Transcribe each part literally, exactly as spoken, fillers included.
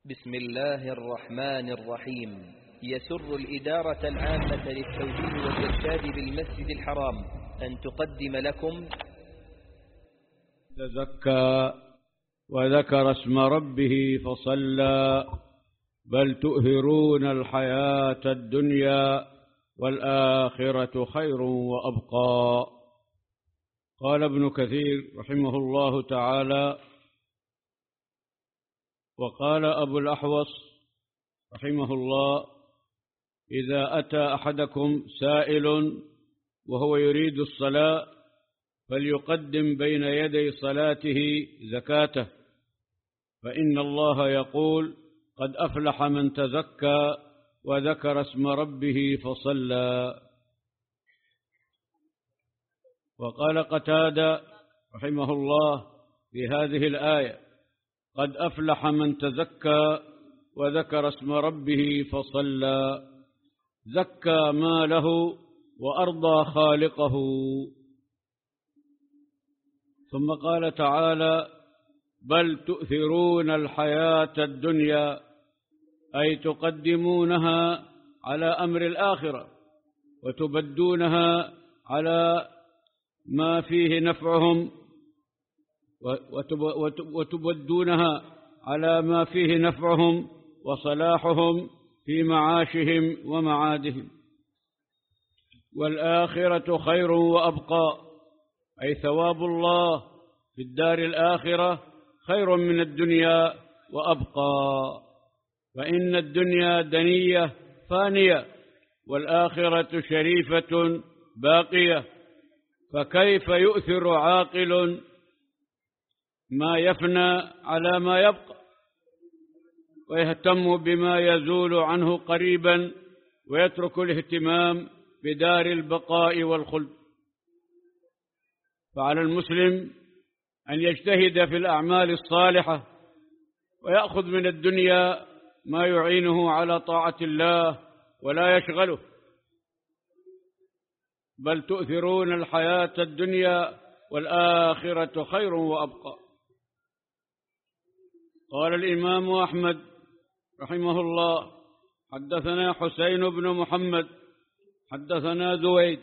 بسم الله الرحمن الرحيم. يسر الإدارة العامة للتوجيه والإرشاد بالمسجد الحرام أن تقدم لكم تزكى وذكر اسم ربه فصلى بل تؤثرون الحياة الدنيا والآخرة خير وأبقى. قال ابن كثير رحمه الله تعالى: وقال أبو الأحوص رحمه الله: إذا أتى أحدكم سائل وهو يريد الصلاة فليقدم بين يدي صلاته زكاته، فإن الله يقول: قد أفلح من تزكى وذكر اسم ربه فصلى. وقال قتادة رحمه الله في هذه الآية: قد أفلح من تزكى وذكر اسم ربه فصلى، زكى ماله وأرضى خالقه. ثم قال تعالى: بل تؤثرون الحياة الدنيا، أي تقدمونها على أمر الآخرة وتبدونها على ما فيه نفعهم وتبدونها على ما فيه نفعهم وصلاحهم في معاشهم ومعادهم. والآخرة خير وأبقى، أي ثواب الله في الدار الآخرة خير من الدنيا وأبقى، فإن الدنيا دنية فانية والآخرة شريفة باقية، فكيف يؤثر عاقل ما يفنى على ما يبقى ويهتم بما يزول عنه قريبا ويترك الاهتمام بدار البقاء والخلد؟ فعلى المسلم أن يجتهد في الأعمال الصالحة ويأخذ من الدنيا ما يعينه على طاعة الله ولا يشغله. بل تؤثرون الحياة الدنيا والآخرة خير وأبقى. قال الإمام أحمد رحمه الله: حدثنا حسين بن محمد حدثنا زويد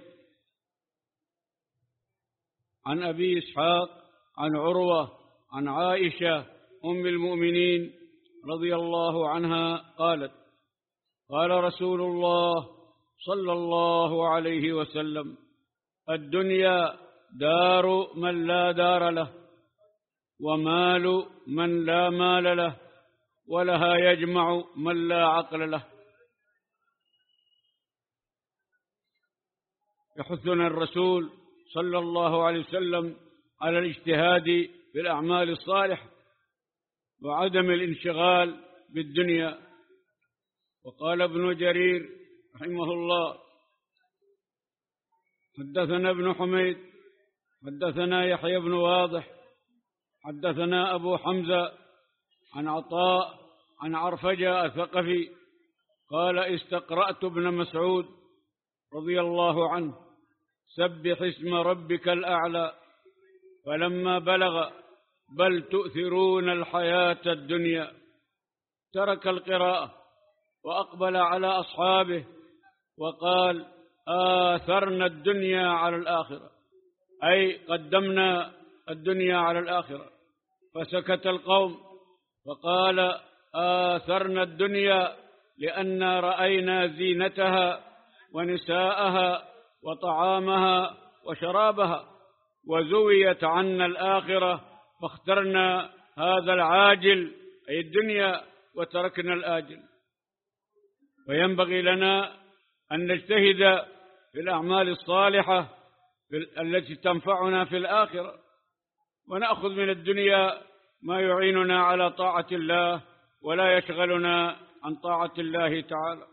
عن أبي إسحاق عن عروة عن عائشة أم المؤمنين رضي الله عنها قالت: قال رسول الله صلى الله عليه وسلم: الدنيا دار من لا دار له، ومال من لا مال له، ولها يجمع من لا عقل له. يحثنا الرسول صلى الله عليه وسلم على الاجتهاد في الأعمال الصالحة وعدم الانشغال بالدنيا. وقال ابن جرير رحمه الله: حدثنا ابن حميد حدثنا يحيى بن واضح حدثنا أبو حمزة عن عطاء عن عرفجة الثقفي قال: استقرأت ابن مسعود رضي الله عنه: سبح اسم ربك الأعلى، فلما بلغ بل تؤثرون الحياة الدنيا ترك القراءة وأقبل على أصحابه وقال: آثرنا الدنيا على الآخرة، أي قدمنا الدنيا على الآخرة. فسكت القوم فقال: آثرنا الدنيا لأن رأينا زينتها ونساءها وطعامها وشرابها، وزويت عنا الآخرة فاخترنا هذا العاجل أي الدنيا وتركنا الآجل. وينبغي لنا أن نجتهد في الأعمال الصالحة التي تنفعنا في الآخرة، ونأخذ من الدنيا ما يعيننا على طاعة الله ولا يشغلنا عن طاعة الله تعالى.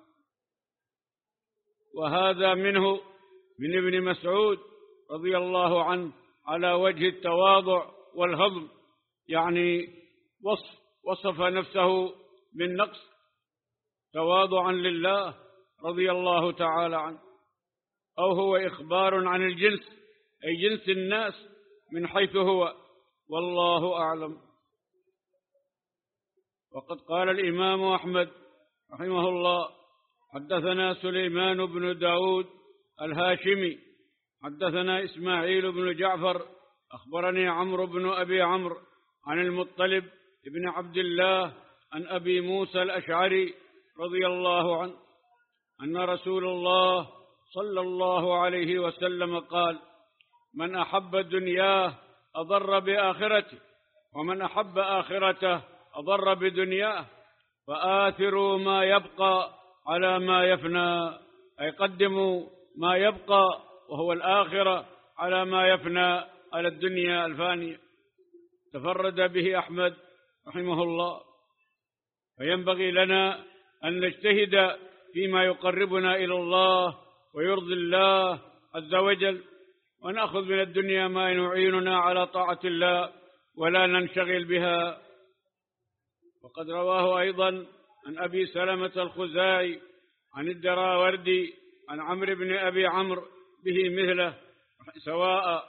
وهذا منه من ابن مسعود رضي الله عنه على وجه التواضع والهضم، يعني وصف وصف نفسه بالنقص تواضعا لله رضي الله تعالى عنه، أو هو إخبار عن الجنس أي جنس الناس من حيث هو، والله أعلم. وقد قال الإمام أحمد رحمه الله: حدثنا سليمان بن داود الهاشمي حدثنا إسماعيل بن جعفر أخبرني عمرو بن أبي عمرو عن المطلب بن عبد الله عن أبي موسى الأشعري رضي الله عنه أن رسول الله صلى الله عليه وسلم قال: من أحب دنياه أضر بآخرته، ومن أحب آخرته أضر بدنياه، فآثروا ما يبقى على ما يفنى، أي قدموا ما يبقى وهو الآخرة على ما يفنى على الدنيا الفانية. تفرد به أحمد رحمه الله. فينبغي لنا أن نجتهد فيما يقربنا إلى الله ويرضي الله عز وجل، ونأخذ من الدنيا ما يعيننا على طاعة الله ولا ننشغل بها. وقد رواه أيضا عن أبي سلمة الخزاعي عن الدراوردي عن عمرو بن أبي عمرو به مثله سواء.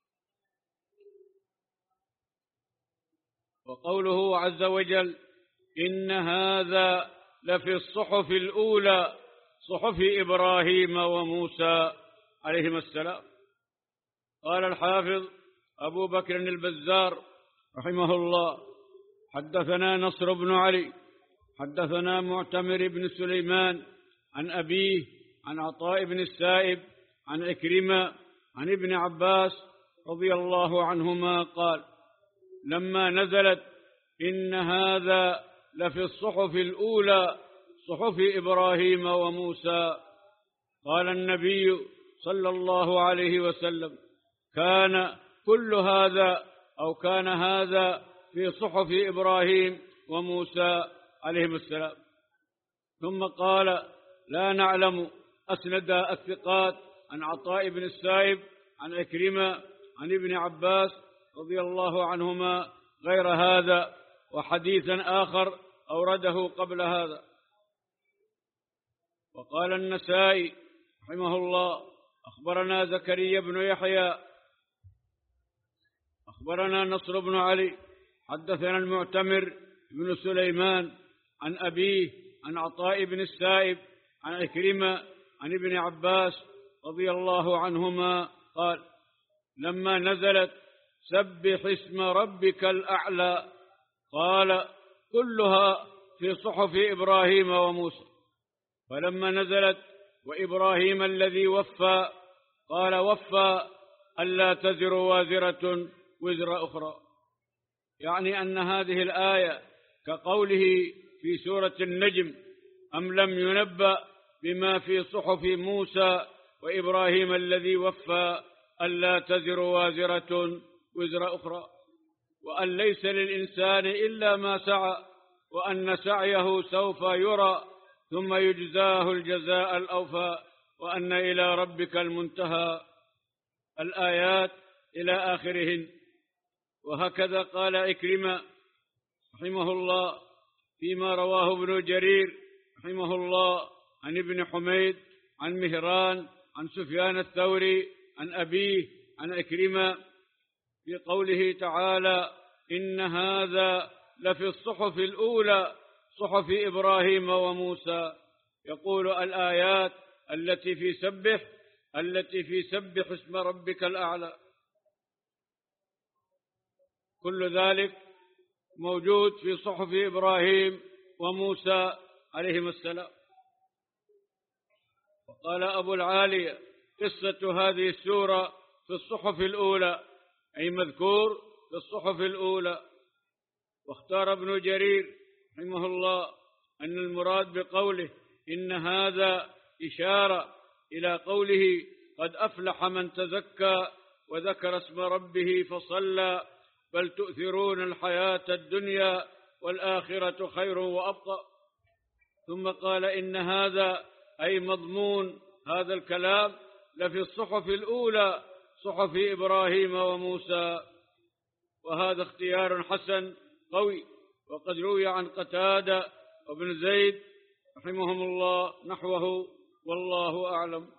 وقوله عز وجل: إن هذا لفي الصحف الأولى صحف إبراهيم وموسى عليهما السلام. قال الحافظ أبو بكر البزار رحمه الله: حدثنا نصر بن علي حدثنا معتمر بن سليمان عن أبيه عن عطاء بن السائب عن عكرمة عن ابن عباس رضي الله عنهما قال: لما نزلت إن هذا لفي الصحف الأولى صحف إبراهيم وموسى، قال النبي صلى الله عليه وسلم: كان كل هذا أو كان هذا في صحف إبراهيم وموسى عليهم السلام. ثم قال: لا نعلم أسند الثقات عن عطاء بن السائب عن عكرمة عن ابن عباس رضي الله عنهما غير هذا، وحديثا آخر أورده قبل هذا. وقال النسائي رحمه الله: أخبرنا زكريا بن يحيى أخبرنا نصر بن علي حدثنا المعتمر بن سليمان عن أبيه عن عطاء بن السائب عن عكرمة عن ابن عباس رضي الله عنهما قال: لما نزلت سبح اسم ربك الأعلى، قال: كلها في صحف إبراهيم وموسى. فلما نزلت وإبراهيم الذي وفى، قال: وفى ألا تزر وازرة وزر أخرى. يعني أن هذه الآية كقوله في سورة النجم: أم لم ينبأ بما في صحف موسى وإبراهيم الذي وفى ألا تزر وازرة وزر أخرى، وأن ليس للإنسان إلا ما سعى، وأن سعيه سوف يرى ثم يجزاه الجزاء الأوفى، وأن إلى ربك المنتهى. الآيات إلى آخرهن. وهكذا قال عكرمة رحمه الله فيما رواه ابن جرير رحمه الله عن ابن حميد عن مهران عن سفيان الثوري عن أبيه عن عكرمة في قوله تعالى: إن هذا لفي الصحف الأولى صحف إبراهيم وموسى. يقول: الآيات التي في سبح التي في سبح اسم ربك الأعلى، كل ذلك موجود في صحف إبراهيم وموسى عليهما السلام. وقال أبو العالية: قصة هذه السورة في الصحف الأولى، أي مذكور في الصحف الأولى. واختار ابن جرير رحمه الله أن المراد بقوله إن هذا إشارة إلى قوله: قد أفلح من تزكى وذكر اسم ربه فصلى، بل تؤثرون الحياة الدنيا والآخرة خير وأبقى. ثم قال: إن هذا أي مضمون هذا الكلام لفي الصحف الأولى صحف إبراهيم وموسى. وهذا اختيار حسن قوي، وقد روي عن قتادة وابن زيد رحمهم الله نحوه، والله أعلم.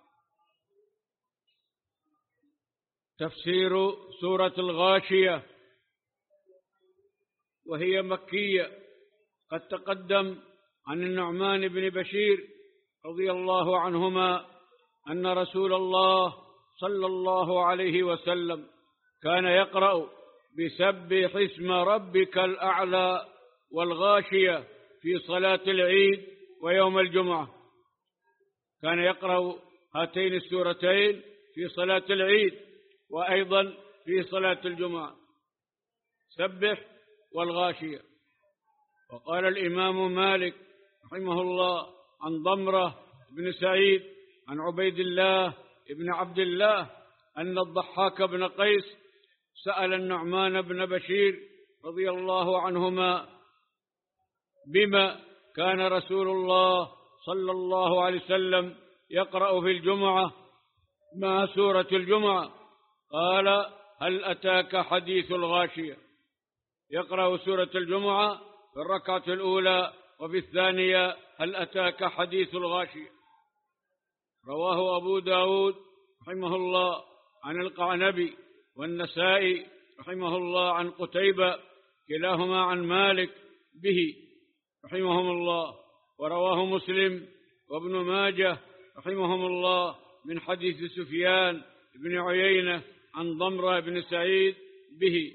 تفسير سورة الغاشية، وهي مكية قد تقدم عن النعمان بن بشير رضي الله عنهما أن رسول الله صلى الله عليه وسلم كان يقرأ بسبح اسم ربك الأعلى والغاشية في صلاة العيد ويوم الجمعة. كان يقرأ هاتين السورتين في صلاة العيد وأيضا في صلاة الجمعة، سبح والغاشية. وقال الإمام مالك رحمه الله عن ضمرة بن سعيد عن عبيد الله بن عبد الله أن الضحاك بن قيس سأل النعمان بن بشير رضي الله عنهما بما كان رسول الله صلى الله عليه وسلم يقرأ في الجمعة مع سورة الجمعة. قال: هل أتاك حديث الغاشية؟ يقرأ سورة الجمعة في الركعة الأولى وفي الثانية هل أتاك حديث الغاشية. رواه أبو داود رحمه الله عن القعنبي والنسائي رحمه الله عن قتيبة، كلاهما عن مالك به رحمهم الله. ورواه مسلم وابن ماجه رحمهم الله من حديث سفيان بن عيينة عن ضمرة بن سعيد به.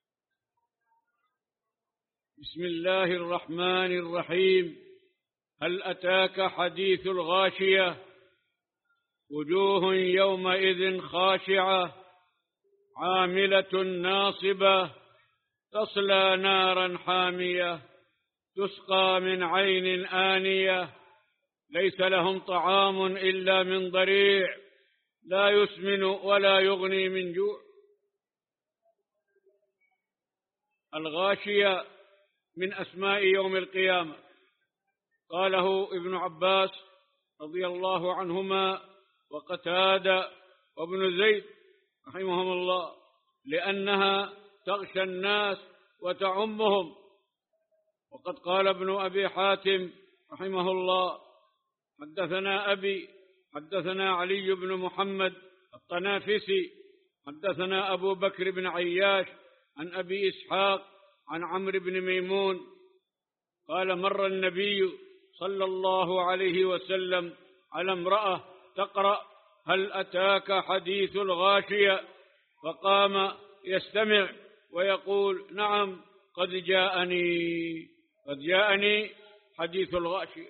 بسم الله الرحمن الرحيم. هل أتاك حديث الغاشية؟ وجوه يومئذ خاشعة عاملة ناصبة تصلى نارا حامية تسقى من عين آنية ليس لهم طعام إلا من ضريع لا يسمن ولا يغني من جوع. الغاشية من أسماء يوم القيامة. قاله ابن عباس رضي الله عنهما وقتادة وابن زيد رحمهم الله، لأنها تغشى الناس وتعمهم. وقد قال ابن أبي حاتم رحمه الله: حدثنا أبي حدثنا علي بن محمد الطنافسي حدثنا أبو بكر بن عياش عن أبي إسحاق عن عمرو بن ميمون قال: مر النبي صلى الله عليه وسلم على امرأة تقرأ هل أتاك حديث الغاشية، فقام يستمع ويقول: نعم قد جاءني قد جاءني حديث الغاشية.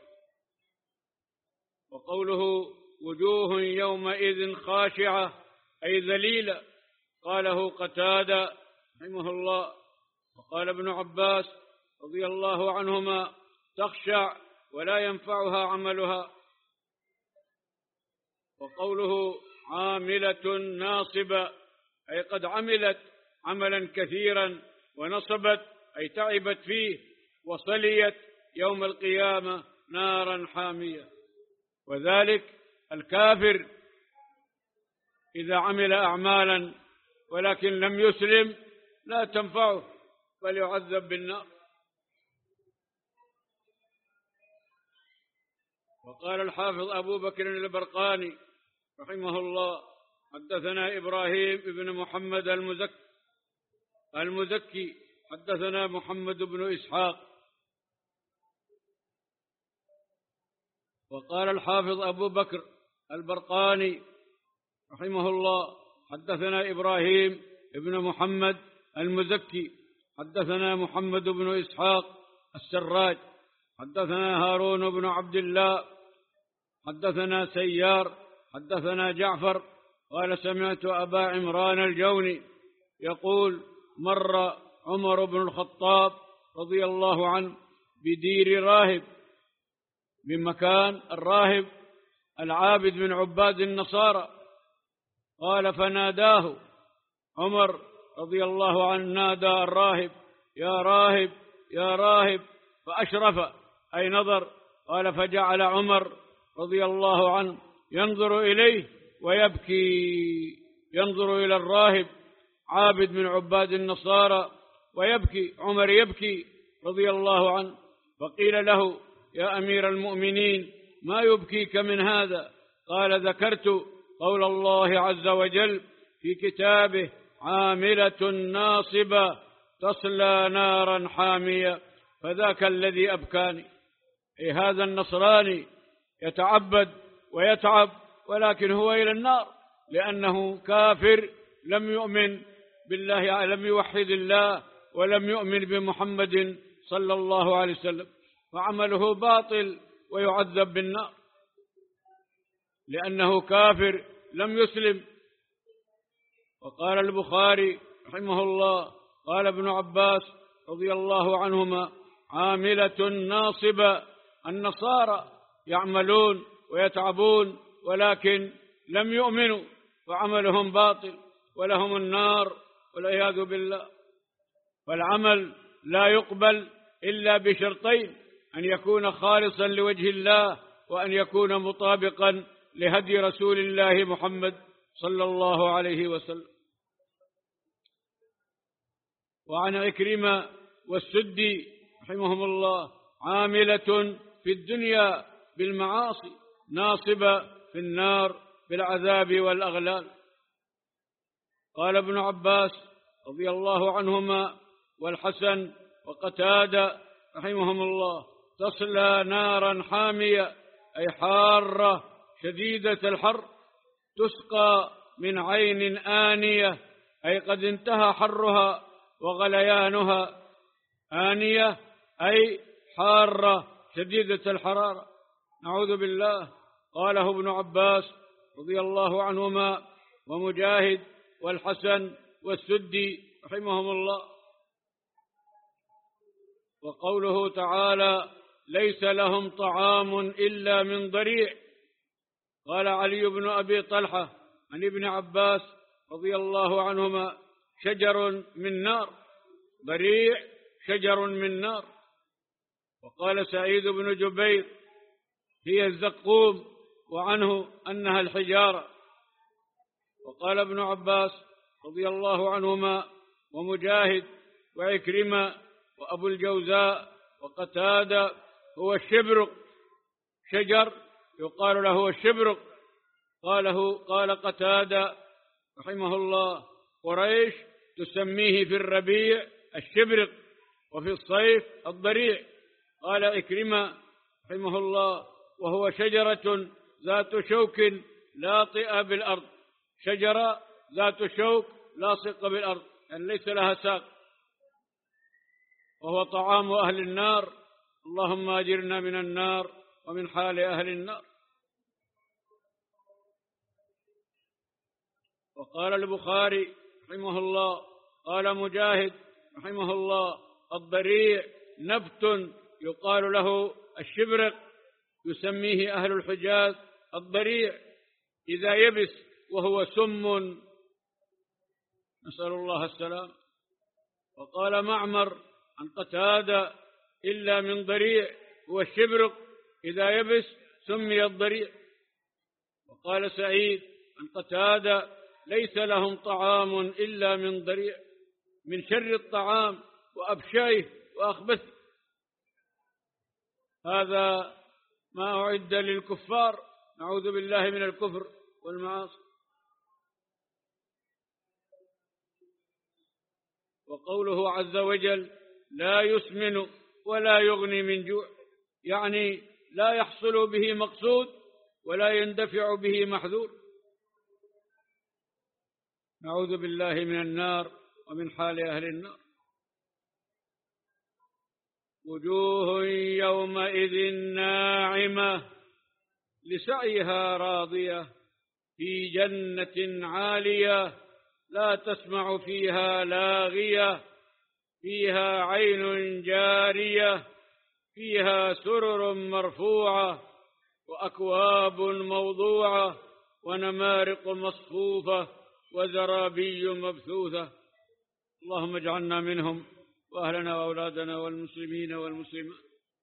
وقوله وجوه يومئذ خاشعة أي ذليلة، قاله قتادة رحمه الله. وقال ابن عباس رضي الله عنهما: تخشع ولا ينفعها عملها. وقوله عاملة ناصبة أي قد عملت عملا كثيرا ونصبت أي تعبت فيه وصليت يوم القيامة نارا حامية. وذلك الكافر إذا عمل أعمالا ولكن لم يسلم لا تنفعه بل يعذب بالنار. وقال الحافظ أبو بكر البرقاني رحمه الله: حدثنا إبراهيم بن محمد المزكي المزكي حدثنا محمد بن إسحاق. وقال الحافظ أبو بكر البرقاني رحمه الله: حدثنا إبراهيم بن محمد المزكي حدثنا محمد بن إسحاق السراج حدثنا هارون بن عبد الله حدثنا سيار حدثنا جعفر قال: سمعت أبا عمران الجوني يقول: مر عمر بن الخطاب رضي الله عنه بدير راهب، من مكان الراهب العابد من عباد النصارى. قال: فناداه عمر رضي الله عنه، نادى الراهب: يا راهب يا راهب، فأشرف أي نظر. قال: فجعل عمر رضي الله عنه ينظر إليه ويبكي، ينظر إلى الراهب عابد من عباد النصارى ويبكي، عمر يبكي رضي الله عنه. فقيل له: يا أمير المؤمنين ما يبكيك من هذا؟ قال: ذكرت قول الله عز وجل في كتابه: عاملة ناصبة تصلى نارا حامية فذاك الذي أبكاني. أي هذا النصراني يتعبد ويتعب ولكن هو إلى النار، لأنه كافر لم يؤمن بالله، لم يوحد الله ولم يؤمن بمحمد صلى الله عليه وسلم، فعمله باطل ويعذب بالنار لأنه كافر لم يسلم. وقال البخاري رحمه الله قال ابن عباس رضي الله عنهما: عاملة ناصبة، النصارى يعملون ويتعبون ولكن لم يؤمنوا وعملهم باطل ولهم النار والعياذ بالله. فالعمل لا يقبل إلا بشرطين: أن يكون خالصا لوجه الله، وأن يكون مطابقا لهدي رسول الله محمد صلى الله عليه وسلم. وعن عكرمة والسدي رحمهم الله: عاملة في الدنيا بالمعاصي ناصبة في النار بالعذاب والأغلال. قال ابن عباس رضي الله عنهما والحسن وقتادة رحمهم الله: تصلى نارا حامية، أي حارة شديدة الحر، تسقى من عين آنية، أي قد انتهى حرها وغليانها. آنية أي حارة شديدة الحرارة، نعوذ بالله. قاله ابن عباس رضي الله عنهما ومجاهد والحسن والسدي رحمهم الله. وقوله تعالى: ليس لهم طعام إلا من ضريع. قال علي بن أبي طلحة عن ابن عباس رضي الله عنهما: شجر من نار. ضريع شجر من نار. وقال سعيد بن جبير: هي الزقوم، وعنه أنها الحجارة. وقال ابن عباس رضي الله عنهما ومجاهد وعكرمة وأبو الجوزاء وقتادة: هو الشبرق، شجر يقال له الشبرق. قاله قال قتادة رحمه الله: قريش تسميه في الربيع الشبرق وفي الصيف الضريع. قال عكرمة رحمه الله: وهو شجرة ذات شوك لاطئة بالأرض. شجرة ذات شوك لاصقة بالأرض، يعني ليس لها ساق، وهو طعام أهل النار. اللهم أجرنا من النار ومن حال أهل النار. وقال البخاري رحمه الله قال مجاهد رحمه الله: الضريع نبت يقال له الشبرق، يسميه أهل الحجاز الضريع إذا يبس، وهو سم، نسأل الله السلام. وقال معمر عن قتادة: إلا من ضريع، هو الشبرق إذا يبس سمي الضريع. وقال سعيد عن قتادة: ليس لهم طعام إلا من ضريع، من شر الطعام وأبشيه وأخبثه. هذا ما أعد للكفار، نعوذ بالله من الكفر والمعاصي. وقوله عز وجل: لا يسمن ولا يغني من جوع، يعني لا يحصل به مقصود ولا يندفع به محذور. نعوذ بالله من النار ومن حال أهل النار. وجوه يومئذ ناعمة لسعيها راضية في جنة عالية لا تسمع فيها لاغية فيها عين جارية فيها سرر مرفوعة وأكواب موضوعة ونمارق مصفوفة وزرابي مبثوثة. اللهم اجعلنا منهم وأهلنا وأولادنا والمسلمين والمسلمات.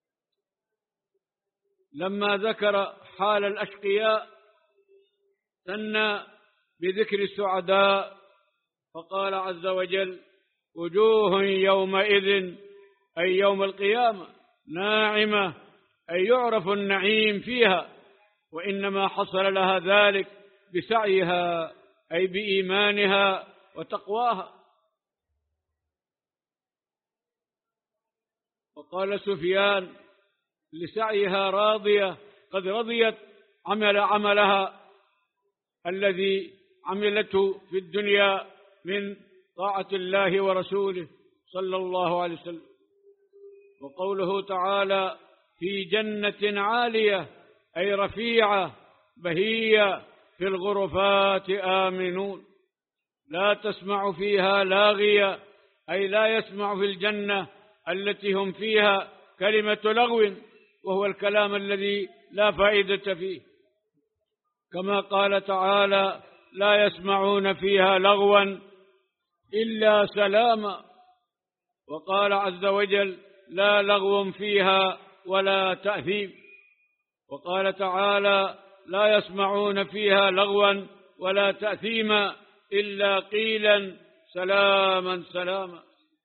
لما ذكر حال الأشقياء ثنى بذكر السعداء، فقال عز وجل: وجوه يومئذ، أي يوم القيامة، ناعمة، أي يعرف النعيم فيها، وإنما حصل لها ذلك بسعيها، أي بإيمانها وتقواها. وقال سفيان لسعيها راضية قد رضيت عمل عملها الذي عملته في الدنيا من طاعة الله ورسوله صلى الله عليه وسلم. وقوله تعالى في جنة عالية أي رفيعة بهية في الغرفات آمنون لا تسمع فيها لاغية أي لا يسمع في الجنة التي هم فيها كلمة لغو وهو الكلام الذي لا فائدة فيه، كما قال تعالى لا يسمعون فيها لغوا إلا سلاما، وقال عز وجل لا لغو فيها ولا تأثيم، وقال تعالى لا يسمعون فيها لغوا ولا تأثيما إلا قيلا سلاما سلاما.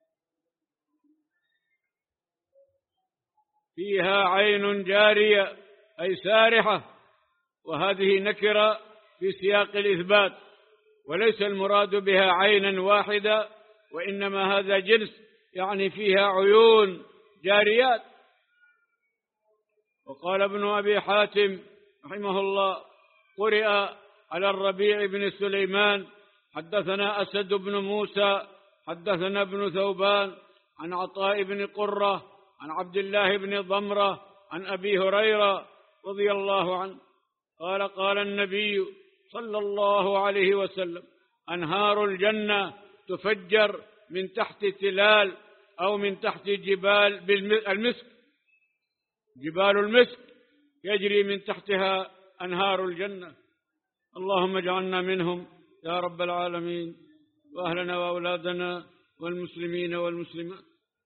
فيها عين جارية أي سارحة، وهذه نكرة في سياق الإثبات وليس المراد بها عينا واحدة، وإنما هذا جنس يعني فيها عيون جاريات. وقال ابن أبي حاتم رحمه الله قرئ على الربيع بن سليمان حدثنا أسد بن موسى حدثنا ابن ثوبان عن عطاء بن قرة عن عبد الله بن ضمرة عن أبي هريرة رضي الله عنه قال قال النبي صلى الله عليه وسلم أنهار الجنة تفجر من تحت تلال أو من تحت جبال المسك، جبال المسك يجري من تحتها أنهار الجنة. اللهم اجعلنا منهم يا رب العالمين، وأهلنا وأولادنا والمسلمين والمسلمات.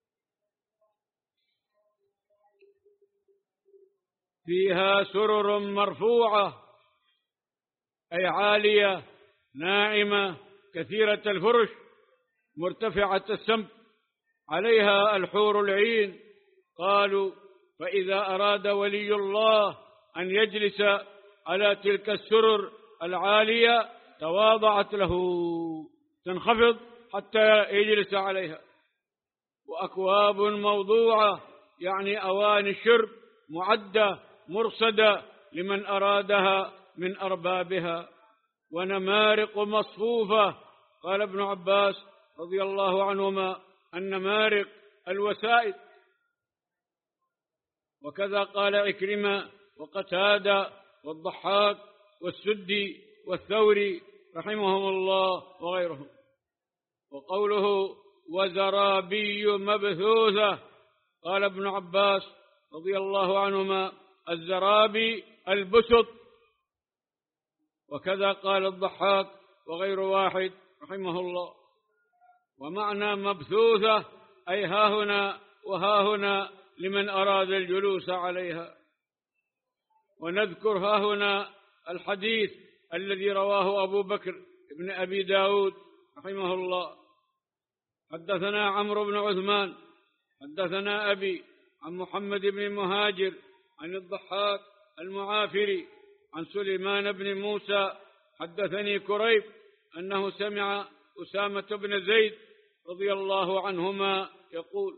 فيها سرر مرفوعة أي عالية ناعمة كثيرة الفرش مرتفعة السمك، عليها الحور العين. قالوا فإذا أراد ولي الله أن يجلس على تلك السرر العالية تواضعت له، تنخفض حتى يجلس عليها. وأكواب موضوعة يعني أواني الشرب معدة مرصدة لمن أرادها من أربابها. ونمارق مصفوفة، قال ابن عباس رضي الله عنهما النمارق الوسائد، وكذا قال عكرمة وقتادة والضحاك والسدي والثوري رحمهم الله وغيرهم. وقوله وزرابي مبثوثة، قال ابن عباس رضي الله عنهما الزرابي البسط، وكذا قال الضحاك وغير واحد رحمه الله. ومعنى مبثوثة أي هاهنا وهاهنا لمن أراد الجلوس عليها. ونذكر هاهنا الحديث الذي رواه أبو بكر ابن أبي داود رحمه الله حدثنا عمرو بن عثمان حدثنا أبي عن محمد بن مهاجر عن الضحاك المعافري عن سليمان بن موسى حدثني كريب أنه سمع أسامة بن زيد رضي الله عنهما يقول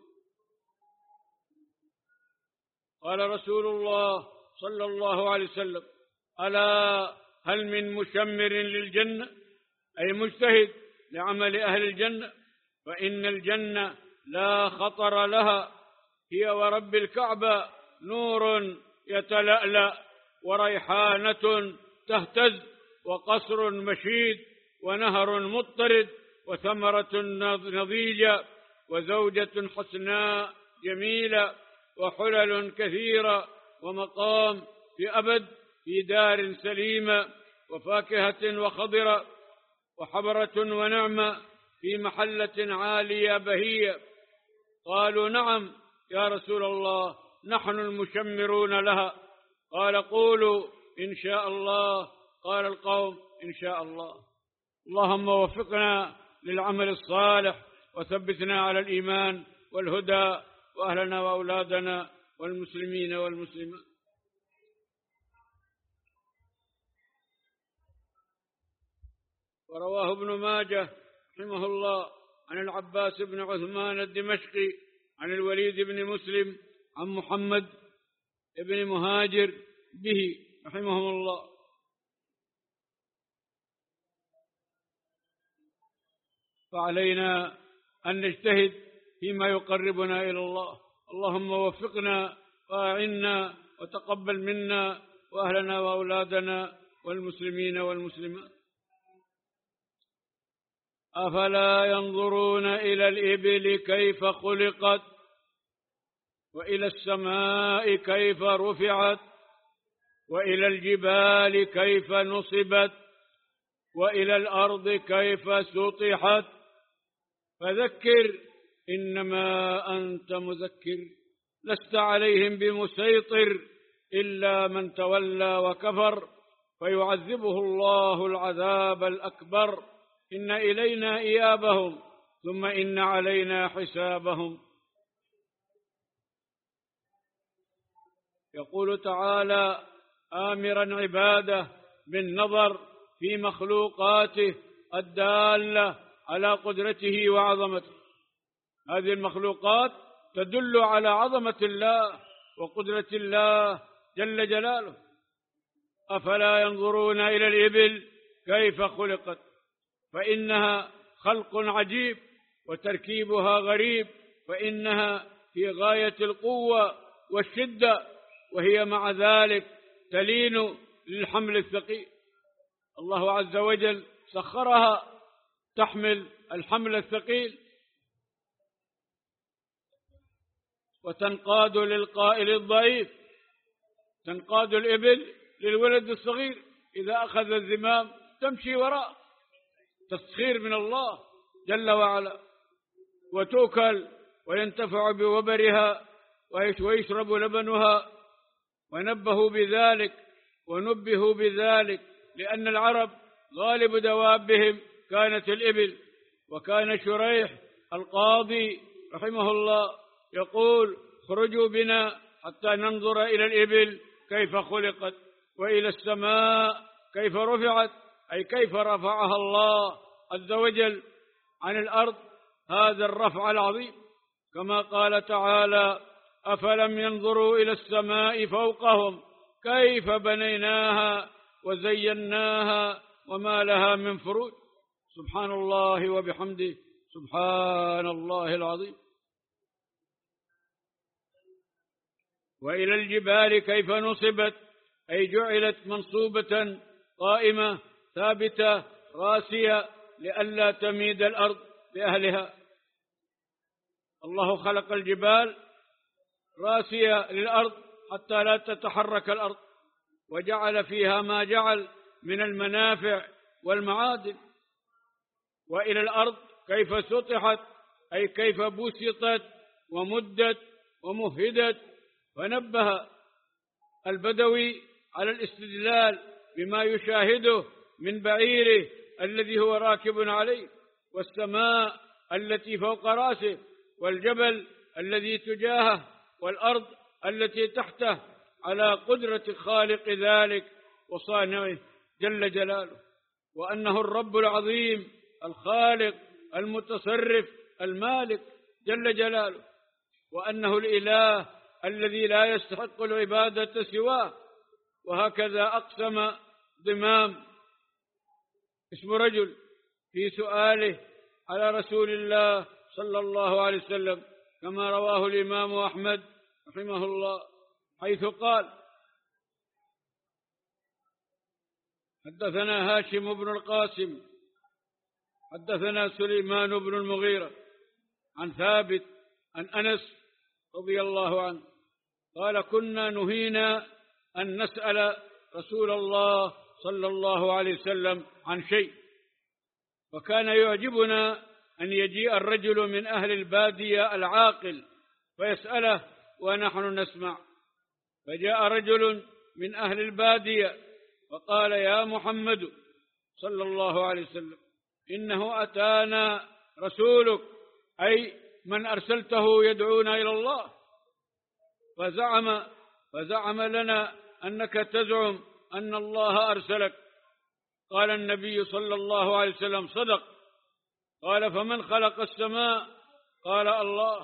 قال رسول الله صلى الله عليه وسلم ألا هل من مشمر للجنة أي مجتهد لعمل أهل الجنة، فإن الجنة لا خطر لها، هي ورب الكعبة نور يتلألأ وريحانة تهتز وقصر مشيد ونهر مضطرد وثمرة نضيجة وزوجة حسناء جميلة وحلل كثيرة ومقام في أبد في دار سليمة وفاكهة وخضرة وحبرة ونعمة في محلة عالية بهية. قالوا نعم يا رسول الله نحن المشمرون لها. قال قولوا إن شاء الله. قال القوم إن شاء الله. اللهم وفقنا للعمل الصالح وثبتنا على الإيمان والهدى وأهلنا وأولادنا والمسلمين والمسلمات. ورواه ابن ماجه رحمه الله عن العباس بن عثمان الدمشقي عن الوليد بن مسلم عن محمد بن مهاجر به رحمهم الله. فعلينا أن نجتهد فيما يقربنا إلى الله. اللهم وفقنا وأعنا وتقبل منا وأهلنا وأولادنا والمسلمين والمسلمات. أفلا ينظرون إلى الإبل كيف خلقت وإلى السماء كيف رفعت وإلى الجبال كيف نصبت وإلى الأرض كيف سطحت فذكر إنما أنت مذكر لست عليهم بمسيطر إلا من تولى وكفر فيعذبه الله العذاب الأكبر إن إلينا إيابهم ثم إن علينا حسابهم. يقول تعالى آمرا عباده بالنظر في مخلوقاته الدالة على قدرته وعظمته. هذه المخلوقات تدل على عظمة الله وقدرة الله جل جلاله. أفلا ينظرون إلى الإبل كيف خلقت فإنها خلق عجيب وتركيبها غريب فإنها في غاية القوة والشدة وهي مع ذلك تلين للحمل الثقيل. الله عز وجل سخرها تحمل الحمل الثقيل وتنقاد للقائل الضعيف. تنقاد الإبل للولد الصغير إذا أخذ الزمام تمشي وراء تسخير من الله جل وعلا. وتؤكل وينتفع بوبرها ويشرب لبنها. ونبهوا بذلك ونبهوا بذلك لأن العرب غالب دوابهم كانت الإبل. وكان شريح القاضي رحمه الله يقول خرجوا بنا حتى ننظر إلى الإبل كيف خلقت وإلى السماء كيف رفعت أي كيف رفعها الله عز وجل عن الأرض هذا الرفع العظيم. كما قال تعالى أفلم ينظروا إلى السماء فوقهم كيف بنيناها وزيناها وما لها من فروج. سبحان الله وبحمده سبحان الله العظيم. وإلى الجبال كيف نصبت أي جعلت منصوبة قائمة ثابتة راسية لئلا تميد الأرض بأهلها. الله خلق الجبال راسية للأرض حتى لا تتحرك الأرض وجعل فيها ما جعل من المنافع والمعادن. وإلى الأرض كيف سطحت أي كيف بسطت ومدت ومهدت. فنبه البدوي على الاستدلال بما يشاهده من بعيره الذي هو راكب عليه والسماء التي فوق راسه والجبل الذي تجاهه والأرض التي تحته على قدرة خالق ذلك وصانعه جل جلاله. وأنه الرب العظيم الخالق المتصرف المالك جل جلاله. وأنه الإله الذي لا يستحق العبادة سواه. وهكذا أقسم ضمام اسم رجل في سؤاله على رسول الله صلى الله عليه وسلم كما رواه الإمام أحمد رحمه الله حيث قال حدثنا هاشم بن القاسم حدثنا سليمان بن المغيرة عن ثابت عن أنس رضي الله عنه قال كنا نهينا أن نسأل رسول الله صلى الله عليه وسلم عن شيء وكان يعجبنا أن يجيء الرجل من أهل البادية العاقل فيسأله ونحن نسمع. فجاء رجل من أهل البادية وقال يا محمد صلى الله عليه وسلم إنه أتانا رسولك أي من أرسلته يدعونا إلى الله فزعم, فزعم لنا أنك تزعم أن الله أرسلك. قال النبي صلى الله عليه وسلم صدق. قال فمن خلق السماء؟ قال الله.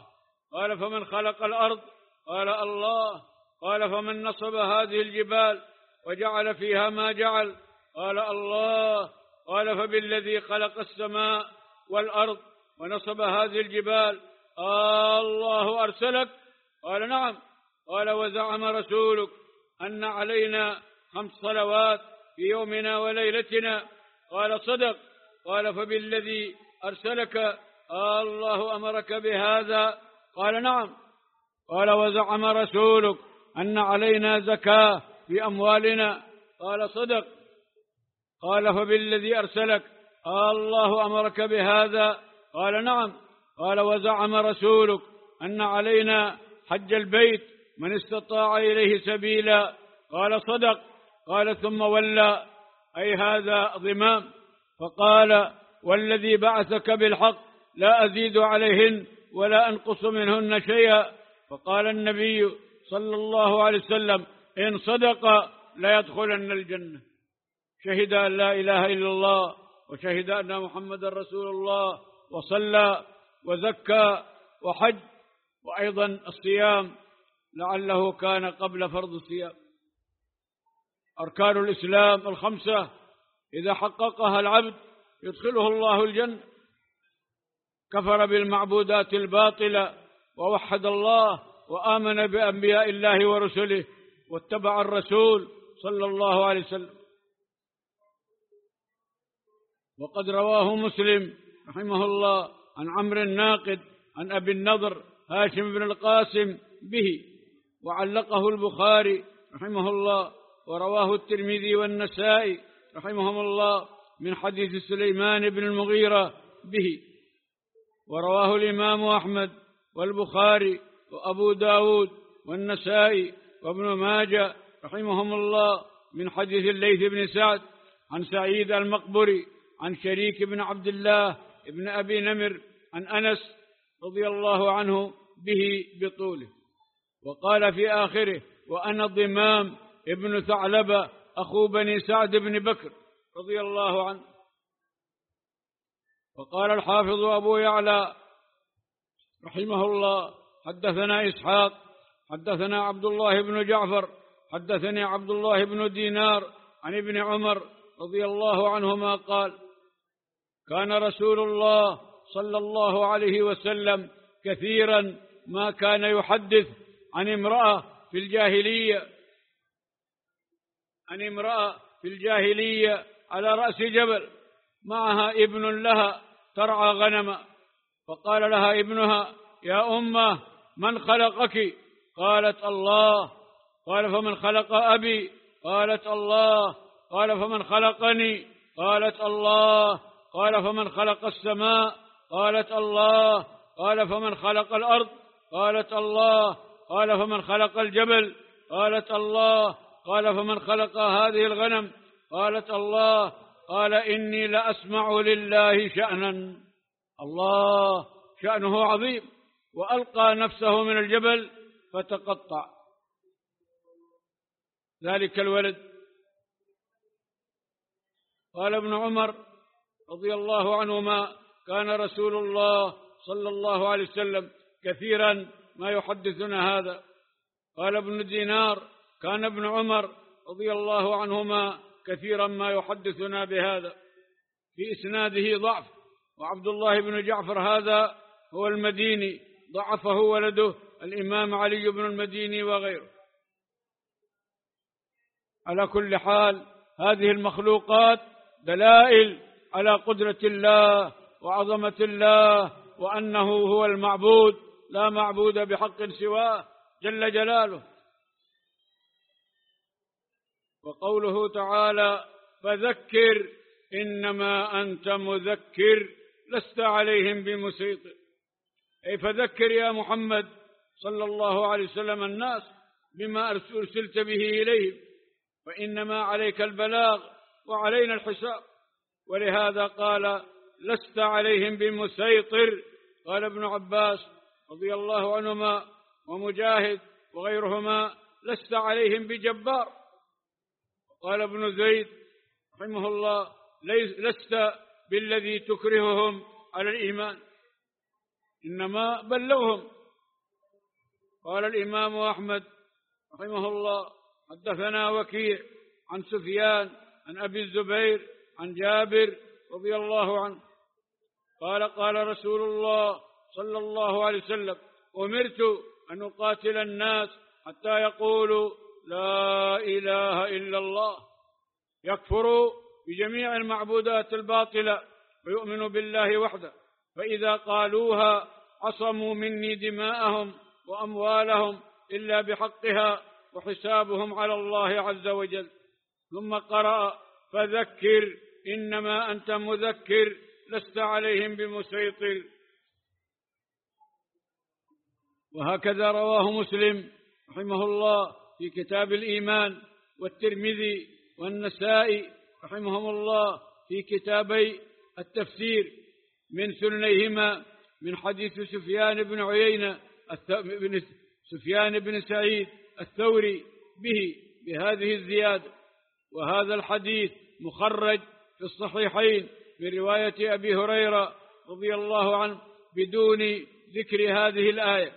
قال فمن خلق الأرض؟ قال الله. قال فمن نصب هذه الجبال وجعل فيها ما جعل؟ قال الله. قال فبالذي خلق السماء والأرض ونصب هذه الجبال الله أرسلك؟ قال نعم. قال وزعم رسولك أن علينا خمس صلوات في يومنا وليلتنا؟ قال صدق. قال فبالذي أرسلك الله أمرك بهذا؟ قال نعم. قال وزعم رسولك أن علينا زكاة في أموالنا؟ قال صدق. قال فبالذي أرسلك الله أمرك بهذا؟ قال نعم. قال وزعم رسولك أن علينا حج البيت من استطاع إليه سبيلا؟ قال صدق. قال ثم ولى، أي هذا ضمام، فقال والذي بعثك بالحق لا أزيد عليهن ولا أنقص منهن شيئا. فقال النبي صلى الله عليه وسلم إن صدق لا يدخلن الجنة. شهد أن لا إله إلا الله وشهد أن محمد رسول الله وصلى وزكى وحج، وأيضا الصيام لعله كان قبل فرض الصيام. أركان الإسلام الخمسة إذا حققها العبد يدخله الله الجنة. كفر بالمعبودات الباطلة ووحد الله وآمن بأنبياء الله ورسله واتبع الرسول صلى الله عليه وسلم. وقد رواه مسلم رحمه الله عن عمرو الناقد عن أبي النضر هاشم بن القاسم به، وعلقه البخاري رحمه الله، ورواه الترمذي والنسائي رحمهم الله من حديث سليمان بن المغيرة به، ورواه الإمام أحمد والبخاري وأبو داود والنسائي وابن ماجه رحمهم الله من حديث الليث بن سعد عن سعيد المقبري عن شريك بن عبد الله ابن أبي نمر عن أنس رضي الله عنه به بطوله. وقال في آخره وأنا ضمام ابن ثعلبة أخو بني سعد بن بكر رضي الله عنه. وقال الحافظ أبو يعلى رحمه الله حدثنا إسحاق حدثنا عبد الله بن جعفر حدثني عبد الله بن دينار عن ابن عمر رضي الله عنهما قال كان رسول الله صلى الله عليه وسلم كثيرا ما كان يحدث عن امرأة في الجاهلية عن امرأة في الجاهلية على رأس جبل معها ابن لها ترعى غنما، فقال لها ابنها يا أمه من خلقك؟ قالت الله. قال فمن خلق أبي؟ قالت الله. قال فمن خلقني؟ قالت الله. قال فمن خلق السماء؟ قالت الله. قال فمن خلق الأرض؟ قالت الله. قال فمن خلق الجبل؟ قالت الله. قال فمن خلق هذه الغنم؟ قالت الله. قال إني لأسمع لله شأنا، الله شأنه عظيم، وألقى نفسه من الجبل فتقطع ذلك الولد. قال ابن عمر رضي الله عنهما كان رسول الله صلى الله عليه وسلم كثيرا ما يحدثنا هذا. قال ابن دينار كان ابن عمر رضي الله عنهما كثيرا ما يحدثنا بهذا. في إسناده ضعف، وعبد الله بن جعفر هذا هو المديني ضعفه ولده الإمام علي بن المديني وغيره. على كل حال هذه المخلوقات دلائل على قدرة الله وعظمة الله، وأنه هو المعبود لا معبود بحق سواه جل جلاله. وقوله تعالى فذكر إنما أنت مذكر لست عليهم بمسيطر، أي فذكر يا محمد صلى الله عليه وسلم الناس بما أرسلت به إليهم، فإنما عليك البلاغ وعلينا الحساب. ولهذا قال لست عليهم بمسيطر. قال ابن عباس رضي الله عنهما ومجاهد وغيرهما لست عليهم بجبار. قال ابن زيد رحمه الله لست بالذي تكرههم على الإيمان، إنما بلوهم قال الإمام أحمد رحمه الله: حدثنا وكيع عن سفيان عن أبي الزبير عن جابر رضي الله عنه قال: قال رسول الله صلى الله عليه وسلم: أمرت أن أقاتل الناس حتى يقولوا لا إله إلا الله، يكفروا بجميع المعبودات الباطلة ويؤمنوا بالله وحده، فإذا قالوها عصموا مني دماءهم وأموالهم إلا بحقها وحسابهم على الله عز وجل. ثم قرأ: فذكر إنما أنت مذكر لست عليهم بمسيطر. وهكذا رواه مسلم رحمه الله في كتاب الإيمان، والترمذي والنسائي رحمهم الله في كتابي التفسير من سننيهما من حديث سفيان بن عيينة بن سفيان بن سعيد الثوري به بهذه الزيادة. وهذا الحديث مخرج في الصحيحين من رواية أبي هريرة رضي الله عنه بدون ذكر هذه الآية.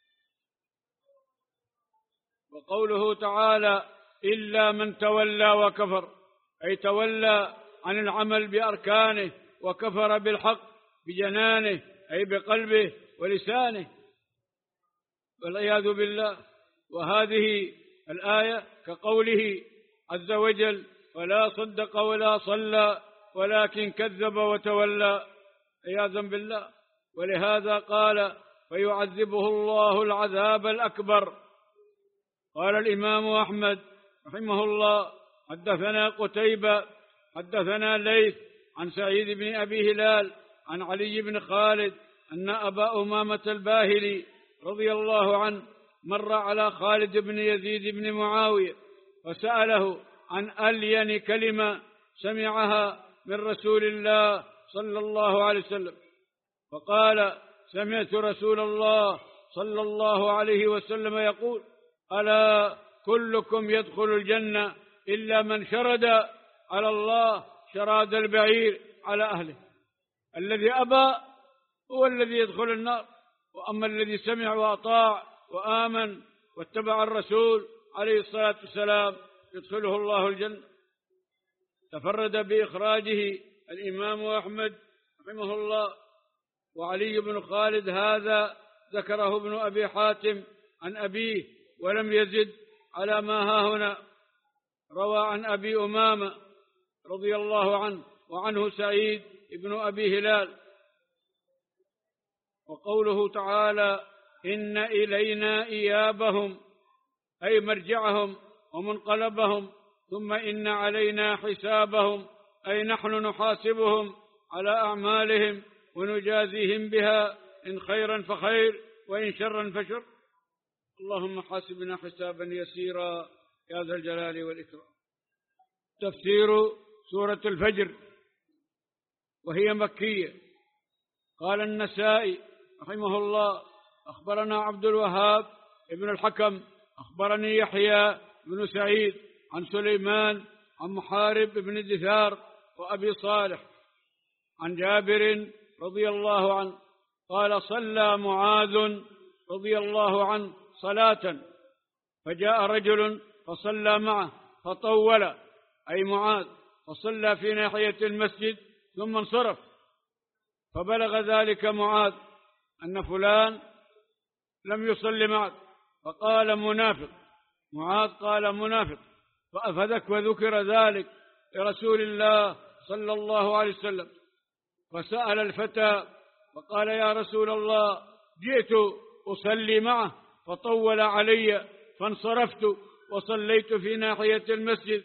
وقوله تعالى: إلا من تولى وكفر، أي تولى عن العمل بأركانه وكفر بالحق بجنانه، أي بقلبه ولسانه، والعياذ بالله. وهذه الآية كقوله عز وجل: ولا صدق ولا صلى ولكن كذب وتولى، عياذا بالله. ولهذا قال: فيعذبه الله العذاب الأكبر. قال الإمام أحمد رحمه الله: حدثنا قتيبة حدثنا ليث عن سعيد بن أبي هلال عن علي بن خالد أن أبا أمامة الباهلي رضي الله عنه مر على خالد بن يزيد بن معاوية وسأله عن ألين كلمة سمعها من رسول الله صلى الله عليه وسلم، فقال: سمعت رسول الله صلى الله عليه وسلم يقول: ألا كلكم يدخل الجنة إلا من شرد على الله شراد البعير على أهله. الذي أبى هو الذي يدخل النار، وأما الذي سمع وأطاع وآمن واتبع الرسول عليه الصلاة والسلام يدخله الله الجنة. تفرد بإخراجه الإمام أحمد رحمه الله. وعلي بن خالد هذا ذكره ابن أبي حاتم عن أبيه ولم يزد على ما ها هنا. روى عن أبي أمامة رضي الله عنه وعنه سعيد ابن أبي هلال. وقوله تعالى: إن إلينا إيابهم، أي مرجعهم ومنقلبهم، ثم إن علينا حسابهم، أي نحن نحاسبهم على أعمالهم ونجازيهم بها، إن خيرا فخير وإن شرا فشر. اللهم حاسبنا حسابا يسيرا يا ذا الجلال والإكرام. تفسير سورة الفجر، وهي مكية. قال النسائي رحمه الله: أخبرنا عبد الوهاب ابن الحكم أخبرني يحيى بن سعيد عن سليمان عن محارب بن دثار وأبي صالح عن جابر رضي الله عنه قال: صلى معاذ رضي الله عنه صلاة، فجاء رجل فصلى معه فطول، أي معاذ، فصلى في ناحية المسجد ثم انصرف، فبلغ ذلك معاذ أن فلان لم يصل معك، فقال: منافق. معاذ قال: منافق. فأفذك وذكر ذلك لرسول الله صلى الله عليه وسلم، فسأل الفتى فقال: يا رسول الله، جئت أصلي معه فطول علي فانصرفت وصليت في ناحية المسجد،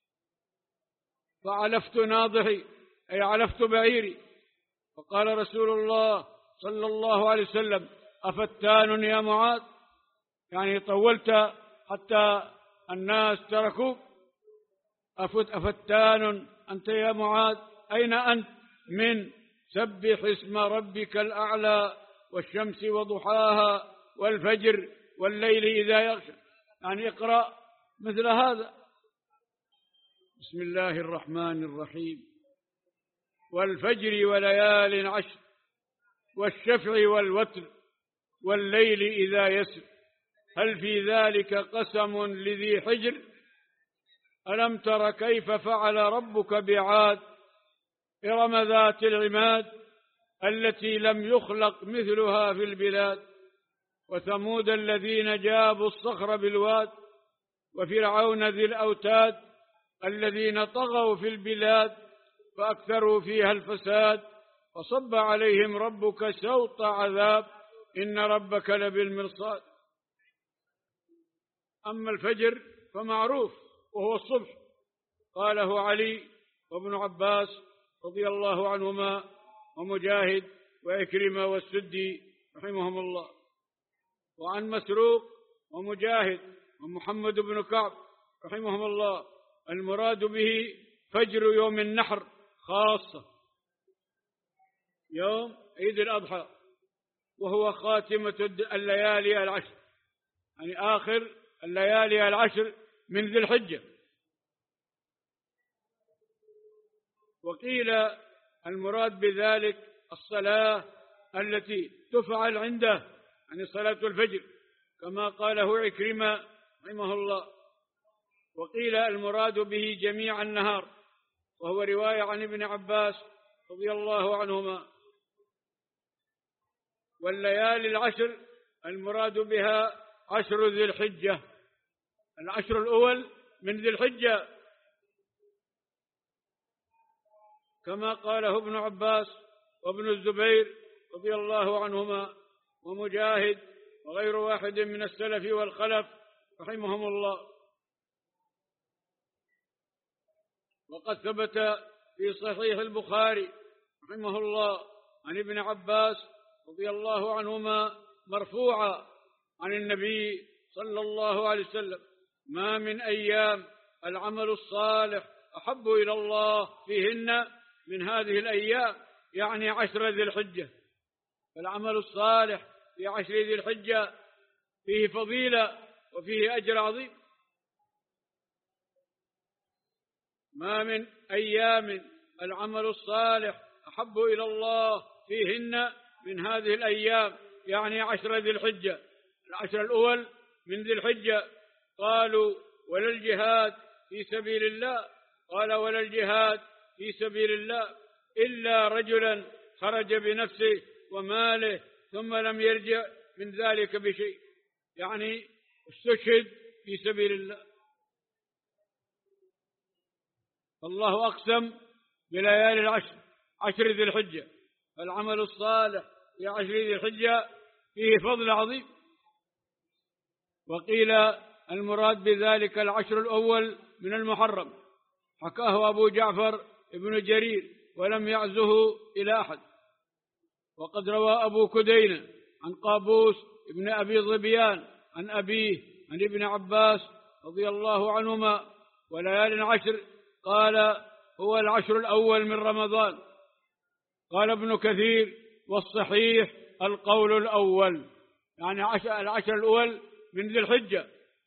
فعلفت ناضحي، أي علفت بعيري. فقال رسول الله صلى الله عليه وسلم: أفتان يا معاذ؟ يعني طولت حتى الناس تركوك. أفت أفتان أنت يا معاذ؟ أين أنت من سبح اسم ربك الأعلى والشمس وضحاها والفجر والليل إذا يغشى؟ يعني اقرأ مثل هذا. بسم الله الرحمن الرحيم: والفجر وليال عشر والشفع والوتر والليل إذا يسر هل في ذلك قسم لذي حجر؟ ألم تر كيف فعل ربك بعاد إرم ذات العماد التي لم يخلق مثلها في البلاد وثمود الذين جابوا الصخر بالواد وفرعون ذي الأوتاد الذين طغوا في البلاد فأكثروا فيها الفساد فصب عليهم ربك سوط عذاب إن ربك لبالمرصاد. أما الفجر فمعروف وهو الصبح، قاله علي وابن عباس رضي الله عنهما ومجاهد وإكرمة والسدي رحمهم الله. وعن مسروق ومجاهد ومحمد بن كعب رحمهم الله المراد به فجر يوم النحر خاصة يوم عيد الأضحى، وهو خاتمة الليالي العشر، يعني آخر الليالي العشر من ذي الحجة. وقيل المراد بذلك الصلاة التي تفعل عنده، يعني صلاة الفجر كما قاله عكرمة رحمه الله. وقيل المراد به جميع النهار، وهو رواية عن ابن عباس رضي الله عنهما. والليالي العشر المراد بها عشر ذي الحجة، العشر الأول من ذي الحجة كما قاله ابن عباس وابن الزبير رضي الله عنهما ومجاهد وغير واحد من السلف والخلف رحمهم الله. وقد ثبت في صحيح البخاري رحمه الله عن ابن عباس رضي الله عنهما مرفوعا عن النبي صلى الله عليه وسلم: ما من أيام العمل الصالح أحب إلى الله فيهن من هذه الأيام، يعني عشر ذي الحجة. فالعمل الصالح في عشر ذي الحجة فيه فضيلة وفيه أجر عظيم. ما من أيام العمل الصالح أحب إلى الله فيهن من هذه الأيام، يعني عشر ذي الحجة، العشر الأول من ذي الحجة. قالوا: ولا الجهاد في سبيل الله؟ قال: ولا الجهاد في سبيل الله إلا رجلا خرج بنفسه وماله ثم لم يرجع من ذلك بشيء، يعني استشهد في سبيل الله. فالله أقسم بليالي العشر، عشر ذي الحجة، فالعمل الصالح في عشر ذي الحجة فيه فضل عظيم. وقيل المراد بذلك العشر الأول من المحرم، حكاه أبو جعفر ابن جرير ولم يعزه إلى أحد. وقد روى أبو كدينة عن قابوس ابن أبي ظبيان عن أبيه عن ابن عباس رضي الله عنهما: وليالي العشر قال: هو العشر الأول من رمضان. قال ابن كثير: والصحيح القول الأول، يعني العشر الأول من ذي الحجة.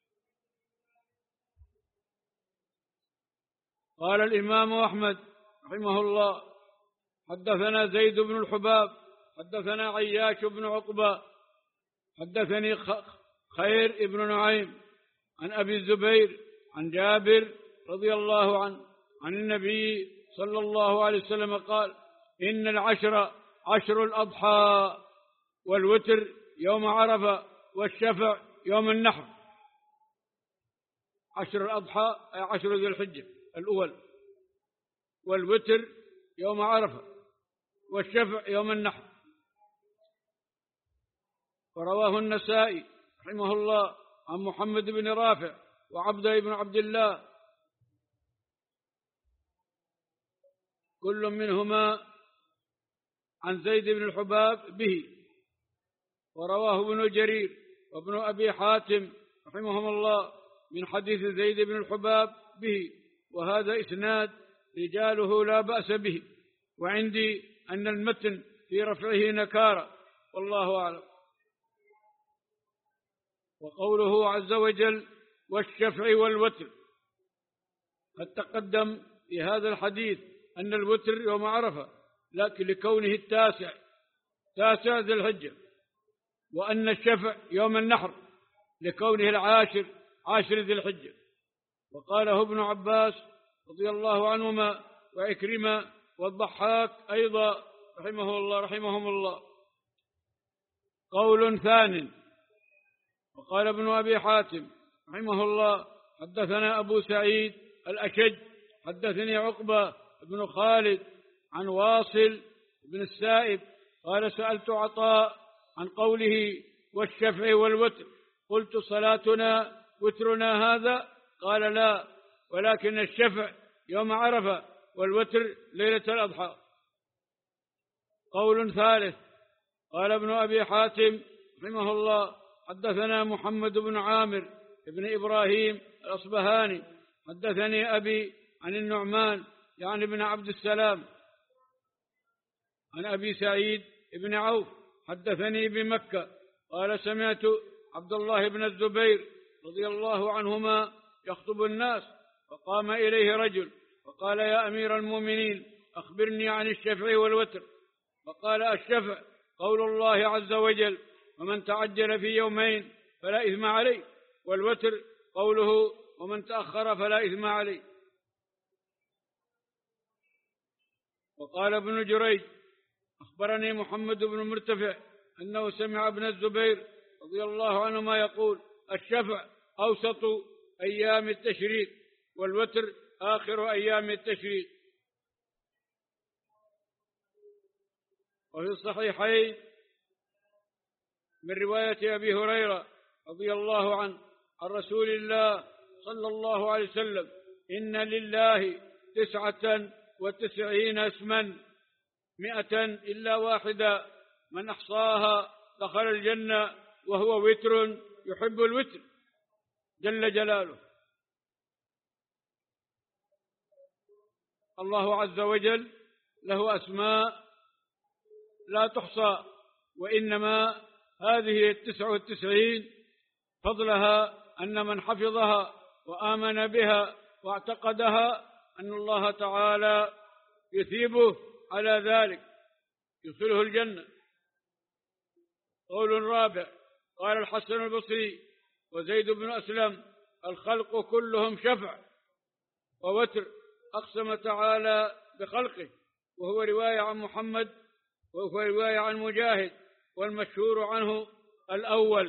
قال الإمام أحمد رحمه الله: حدثنا زيد بن الحباب حدثنا عياش بن عقبة حدثني خير ابن نعيم عن أبي الزبير عن جابر رضي الله عنه عن النبي صلى الله عليه وسلم قال: إن العشر عشر الأضحى، والوتر يوم عرفة، والشفع يوم النحر. عشر الأضحى عشر ذي الحجة الأول، والوتر يوم عرفة، والشفع يوم النحر. ورواه النسائي رحمه الله عن محمد بن رافع وعبد بن عبد الله كل منهما عن زيد بن الحباب به. ورواه ابن جرير وابن أبي حاتم رحمهم الله من حديث زيد بن الحباب به، وهذا إسناد رجاله لا بأس به، وعندي أن المتن في رفعه نكارة، والله أعلم. وقوله عز وجل: والشفع والوتر، قد تقدم في هذا الحديث أن الوتر يوم عرفة، لكن لكونه التاسع تاسع ذي الحجة، وأن الشفع يوم النحر لكونه العاشر عاشر ذي الحجة. وقاله ابن عباس رضي الله عنهما وعكرمة والضحاك أيضا رحمه الله رحمهم الله. قول ثان. وقال ابن أبي حاتم رحمه الله حدثنا أبو سعيد الأشج حدثني عقبة بن خالد عن واصل بن السائب قال سألت عطاء عن قوله والشفع والوتر قلت صلاتنا وترنا هذا؟ قال لا، ولكن الشفع يوم عرفة والوتر ليلة الأضحى. قول ثالث. قال ابن أبي حاتم رحمه الله حدثنا محمد بن عامر بن إبراهيم الأصبهاني حدثني أبي عن النعمان يعني ابن عبد السلام عن أبي سعيد بن عوف حدثني بمكة قال سمعت عبد الله بن الزبير رضي الله عنهما يخطب الناس فقام إليه رجل فقال يا أمير المؤمنين أخبرني عن الشفع والوتر. فقال الشفع قول الله عز وجل ومن تعجل في يومين فلا إثم عليه، والوتر قوله ومن تأخر فلا إثم عليه. وقال ابن جريج أخبرني محمد بن مرتفع أنه سمع ابن الزبير رضي الله عنهما يقول الشفع أوسط أيام التشريق والوتر آخر أيام التشريق. وفي الصحيحين من رواية أبي هريرة رضي الله عنه عن رسول الله صلى الله عليه وسلم إن لله تسعة وتسعين اسما مئة إلا واحدة من أحصاها دخل الجنة وهو وتر يحب الوتر جل جلاله. الله عز وجل له أسماء لا تحصى، وإنما هذه التسع والتسعين فضلها أن من حفظها وآمن بها واعتقدها أن الله تعالى يثيبه على ذلك يدخله الجنة. قول رابع. قال الحسن البصري وزيد بن أسلم الخلق كلهم شفع ووتر، أقسم تعالى بخلقه، وهو رواية عن محمد وهو رواية عن مجاهد، والمشهور عنه الأول.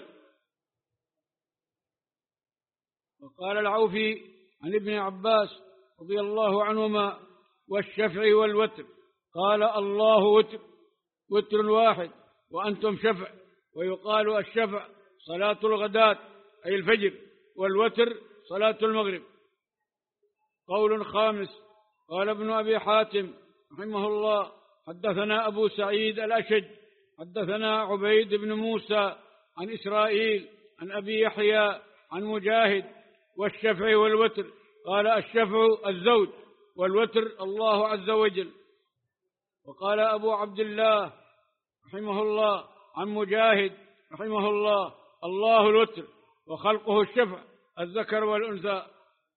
وقال العوفي عن ابن عباس رضي الله عنهما والشفع والوتر قال الله وتر وتر واحد وأنتم شفع، ويقال الشفع صلاة الغداة أي الفجر، والوتر صلاة المغرب. قول خامس. قال ابن أبي حاتم رحمه الله حدثنا أبو سعيد الأشج حدثنا عبيد بن موسى عن إسرائيل عن أبي يحيى عن مجاهد والشفع والوتر قال الشفع الزوج والوتر الله عز وجل. وقال أبو عبد الله رحمه الله عن مجاهد رحمه الله الله الوتر وخلقه الشفع الذكر والأنثى.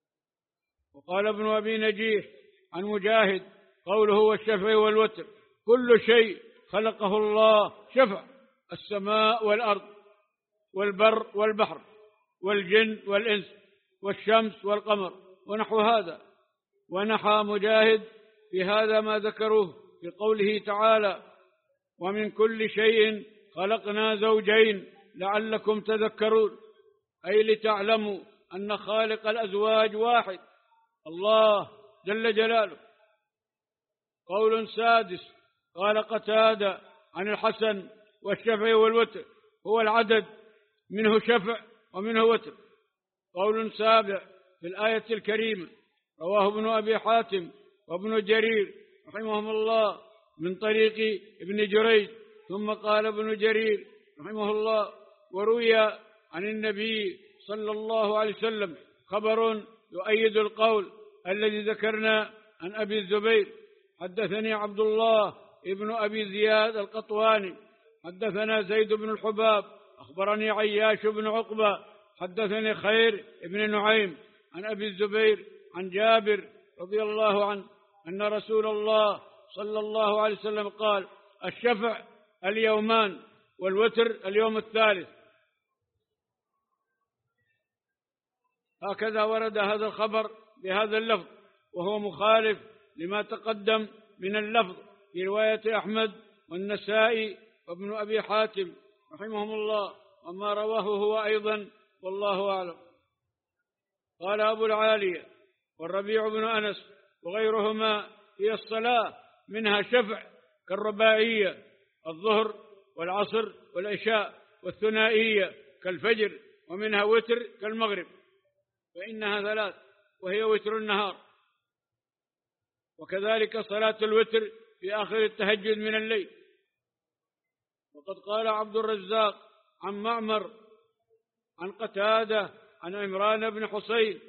وقال ابن أبي نجيح عن مجاهد قوله والشفع والوتر كل شيء خلقه الله شفع، السماء والأرض والبر والبحر والجن والإنس والشمس والقمر ونحو هذا. ونحى مجاهد في هذا ما ذكروه في قوله تعالى ومن كل شيء خلقنا زوجين لعلكم تذكرون، أي لتعلموا أن خالق الأزواج واحد الله جل جلاله. قول سادس. قال قتادة عن الحسن والشفع والوتر هو العدد، منه شفع ومنه وتر. قول سابع. في الآية الكريمة رواه ابن أبي حاتم وابن جرير رحمهم الله من طريق ابن جريج، ثم قال ابن جرير رحمه الله وروي عن النبي صلى الله عليه وسلم خبر يؤيد القول الذي ذكرنا عن أبي الزبير. حدثني عبد الله ابن أبي زياد القطواني حدثنا زيد بن الحباب أخبرني عياش بن عقبة حدثني خير ابن نعيم عن أبي الزبير عن جابر رضي الله عنه أن رسول الله صلى الله عليه وسلم قال الشفع اليومان والوتر اليوم الثالث. هكذا ورد هذا الخبر بهذا اللفظ، وهو مخالف لما تقدم من اللفظ في رواية أحمد والنسائي وابن أبي حاتم رحمهم الله، وما رواه هو أيضا، والله أعلم. قال أبو العالية والربيع بن أنس وغيرهما: هي الصلاة منها شفع كالرباعية الظهر والعصر والعشاء، والثنائية كالفجر، ومنها وتر كالمغرب، فإنها ثلاث وهي وتر النهار. وكذلك صلاة الوتر في آخر التهجد من الليل. وقد قال عبد الرزاق عن معمر عن قتادة عن عمران بن حسين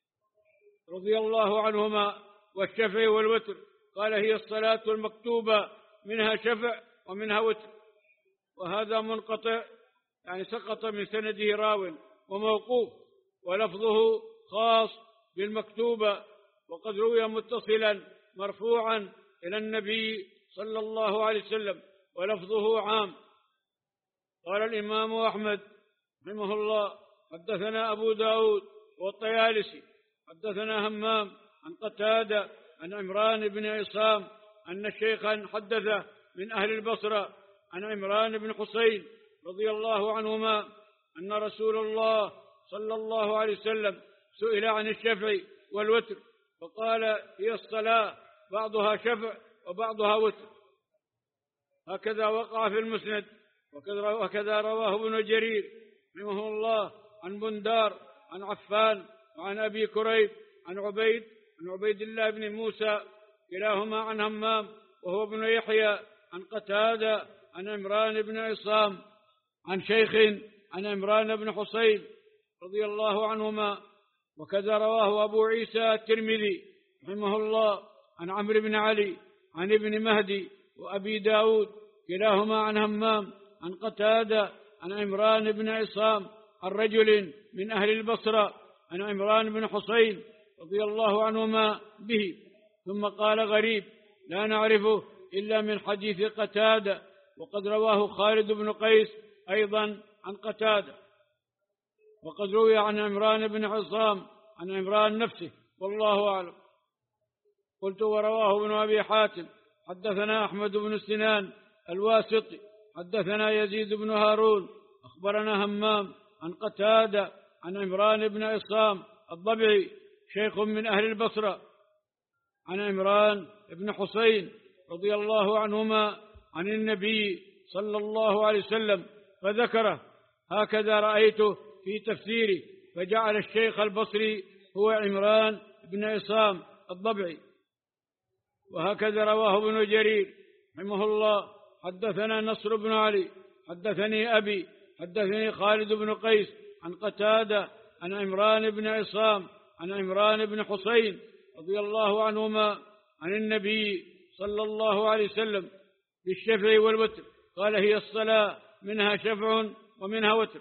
رضي الله عنهما: والشفع والوتر، قال: هي الصلاة المكتوبة منها شفع ومنها وتر. وهذا منقطع، يعني سقط من سنده راو، وموقوف، ولفظه خاص بالمكتوبة، وقد روي متصلا مرفوعا إلى النبي صلى الله عليه وسلم، ولفظه عام. قال الإمام أحمد رحمه الله: حدثنا أبو داود والطيالسي حدثنا همام عن قتادة عن عمران بن عصام أن شيخا حدثه من أهل البصرة عن عمران بن حسين رضي الله عنهما أن رسول الله صلى الله عليه وسلم سئل عن الشفع والوتر فقال: هي الصلاة بعضها شفع وبعضها وتر. هكذا وقع في المسند، وكذا رواه ابن جرير رحمه الله عن بندار عن عفان وعن أبي كريب عن عبيد عن عبيد الله بن موسى كلاهما عن همام وهو ابن يحيى عن قتادة عن عمران بن عصام عن شيخ عن عمران بن حسين رضي الله عنهما. وكذا رواه أبو عيسى الترمذي رحمه الله عن عمرو بن علي عن ابن مهدي وأبي داود كلاهما عن همام عن قتادة عن عمران بن عصام عن رجل من أهل البصرة عن عمران بن حسين رضي الله عنهما به، ثم قال: غريب لا نعرفه إلا من حديث قتادة. وقد رواه خالد بن قيس أيضا عن قتادة. وقد روي عن عمران بن عصام عن عمران نفسه، والله أعلم. قلت: ورواه ابن أبي حاتم حدثنا أحمد بن سنان الواسطي حدثنا يزيد بن هارون أخبرنا همام عن قتادة عن عمران بن عصام الضبعي شيخ من أهل البصرة عن عمران بن حسين رضي الله عنهما عن النبي صلى الله عليه وسلم فذكره. هكذا رأيته في تفسيره، فجعل الشيخ البصري هو عمران بن عصام الضبعي. وهكذا رواه ابن جرير رحمه الله حدثنا نصر بن علي حدثني أبي حدثني خالد بن قيس عن قتادة عن عمران بن عصام عن عمران بن حسين رضي الله عنهما عن النبي صلى الله عليه وسلم بالشفع والوتر، قال: هي الصلاة منها شفع ومنها وتر.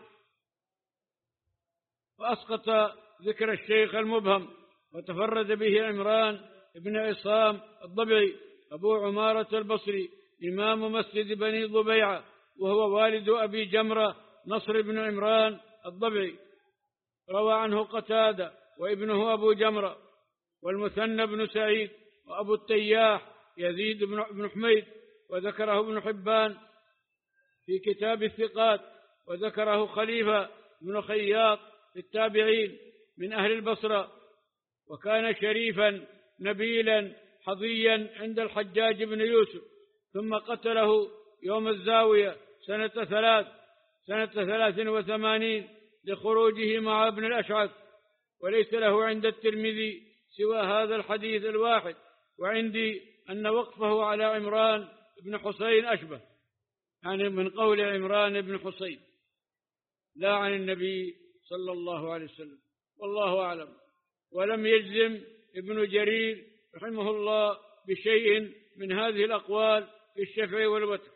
فأسقط ذكر الشيخ المبهم، وتفرد به عمران بن عصام الضبعي أبو عمارة البصري إمام مسجد بني ضبيعة، وهو والد أبي جمرة نصر بن عمران الضبعي. روى عنه قتادة وابنه أبو جمرة والمثنى بن سعيد وأبو التياح يزيد بن حميد، وذكره ابن حبان في كتاب الثقات، وذكره خليفة بن خياط في التابعين من أهل البصرة، وكان شريفا نبيلا حظيا عند الحجاج بن يوسف، ثم قتله يوم الزاوية سنة ثلاث سنة ثلاث وثمانين لخروجه مع ابن الأشعث. وليس له عند الترمذي سوى هذا الحديث الواحد، وعندي أن وقفه على عمران بن حسين أشبه، يعني من قول عمران بن حسين لا عن النبي صلى الله عليه وسلم، والله أعلم. ولم يجزم ابن جرير رحمه الله بشيء من هذه الأقوال في الشفع والوتر.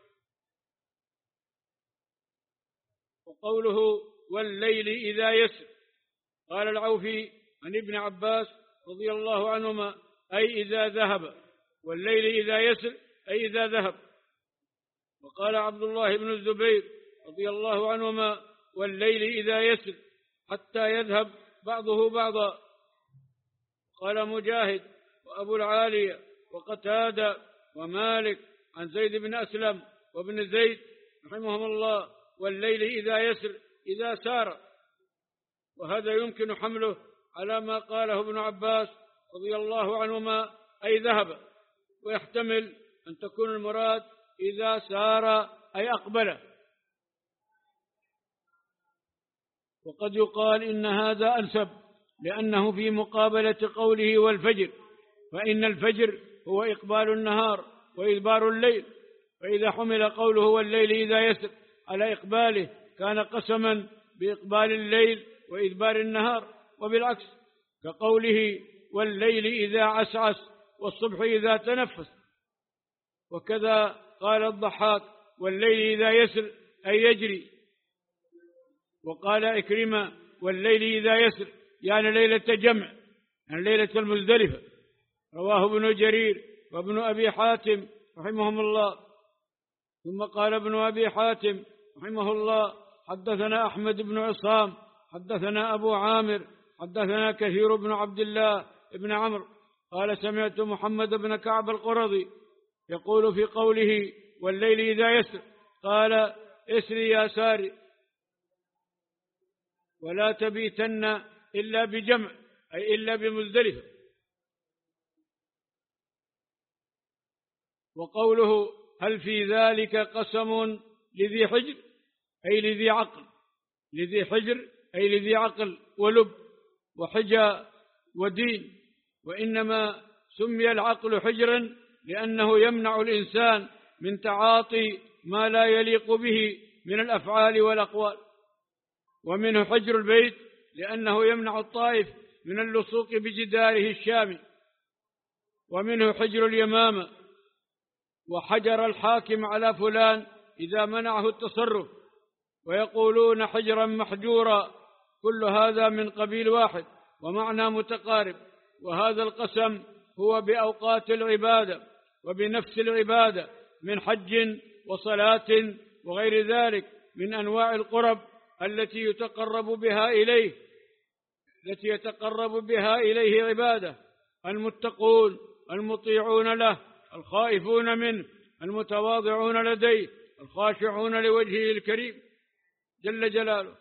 وقوله والليل إذا يسر، قال العوفي عن ابن عباس رضي الله عنهما: أي إذا ذهب، والليل إذا يسر أي إذا ذهب. وقال عبد الله بن الزبير رضي الله عنهما: والليل إذا يسر حتى يذهب بعضه بعضا. قال مجاهد وأبو العالية وقتادة ومالك عن زيد بن أسلم وابن زيد رحمهم الله: والليل إذا يسر إذا سار. وهذا يمكن حمله على ما قاله ابن عباس رضي الله عنهما أي ذهب، ويحتمل أن تكون المراد إذا سار أي أقبل. وقد يقال إن هذا أنسب لأنه في مقابلة قوله والفجر، فإن الفجر هو إقبال النهار وإدبار الليل، فإذا حمل قوله والليل إذا يسر على إقباله كان قسما بإقبال الليل وإدبار النهار، وبالعكس كقوله والليل إذا عسعس والصبح إذا تنفس. وكذا قال الضحاك والليل إذا يسر أي يجري. وقال إكرمة والليل إذا يسر يعني ليلة جمع، يعني ليلة المزدلفة. رواه ابن جرير وابن أبي حاتم رحمهم الله. ثم قال ابن أبي حاتم رحمه الله: حدثنا أحمد بن عصام حدثنا أبو عامر حدثنا كثير بن عبد الله بن عمرو قال: سمعت محمد بن كعب القرظي يقول في قوله والليل إذا يسر قال: اسري يا ساري ولا تبيتن إلا بجمع، أي إلا بمزدلفة. وقوله هل في ذلك قسم لذي حجر أي لذي عقل، لذي حجر أي لذي عقل ولب وحجى ودين. وإنما سمي العقل حجرا لأنه يمنع الإنسان من تعاطي ما لا يليق به من الأفعال والأقوال. ومنه حجر البيت لأنه يمنع الطائف من اللصوق بجداره الشامي. ومنه حجر اليمامة، وحجر الحاكم على فلان إذا منعه التصرف، ويقولون حجرا محجورا. كل هذا من قبيل واحد ومعنى متقارب. وهذا القسم هو بأوقات العبادة وبنفس العبادة من حج وصلاة وغير ذلك من أنواع القرب التي يتقرب بها إليه التي يتقرب بها إليه عباده: المتقون المطيعون له الخائفون منه المتواضعون لديه الخاشعون لوجهه الكريم جل جلاله.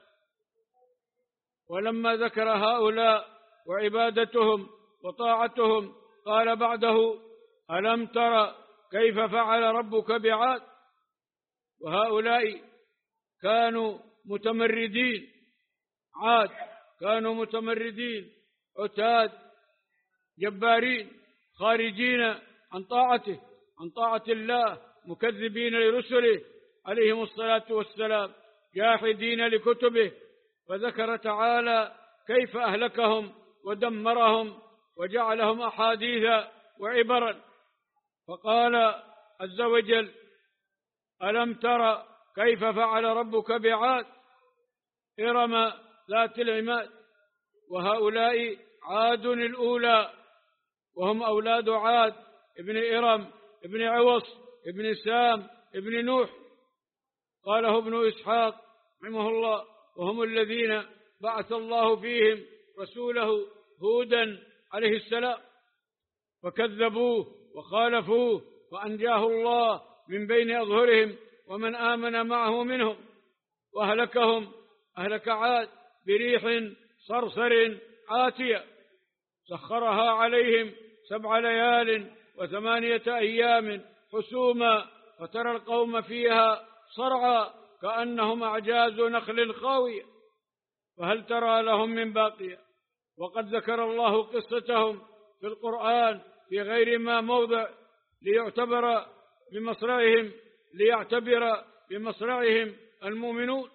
ولما ذكر هؤلاء وعبادتهم وطاعتهم قال بعده: ألم تر كيف فعل ربك بعاد. وهؤلاء كانوا متمردين، عاد كانوا متمردين عتاد جبارين خارجين عن طاعته عن طاعة الله، مكذبين لرسله عليهم الصلاة والسلام، جاحدين لكتبه. فذكر تعالى كيف أهلكهم ودمرهم وجعلهم أحاديث وعبرا. فقال عز وجل: ألم تر كيف فعل ربك بعاد إرم ذات العماد. وهؤلاء عاد الأولى، وهم أولاد عاد ابن إرم ابن عوص ابن سام ابن نوح. قاله ابن إسحاق رحمه الله: وهم الذين بعث الله فيهم رسوله هودا عليه السلام فكذبوه وخالفوه فأنجاه الله من بين أظهرهم ومن آمن معه منهم، وأهلكهم أهلك عاد بريح صرصر عاتية سخرها عليهم سبع ليال وثمانية أيام حسوما فترى القوم فيها صرعى كأنهم أعجاز نخل خاوية فهل ترى لهم من باقية. وقد ذكر الله قصتهم في القرآن في غير ما موضع ليعتبر بمصرعهم ليعتبر بمصرعهم المؤمنون.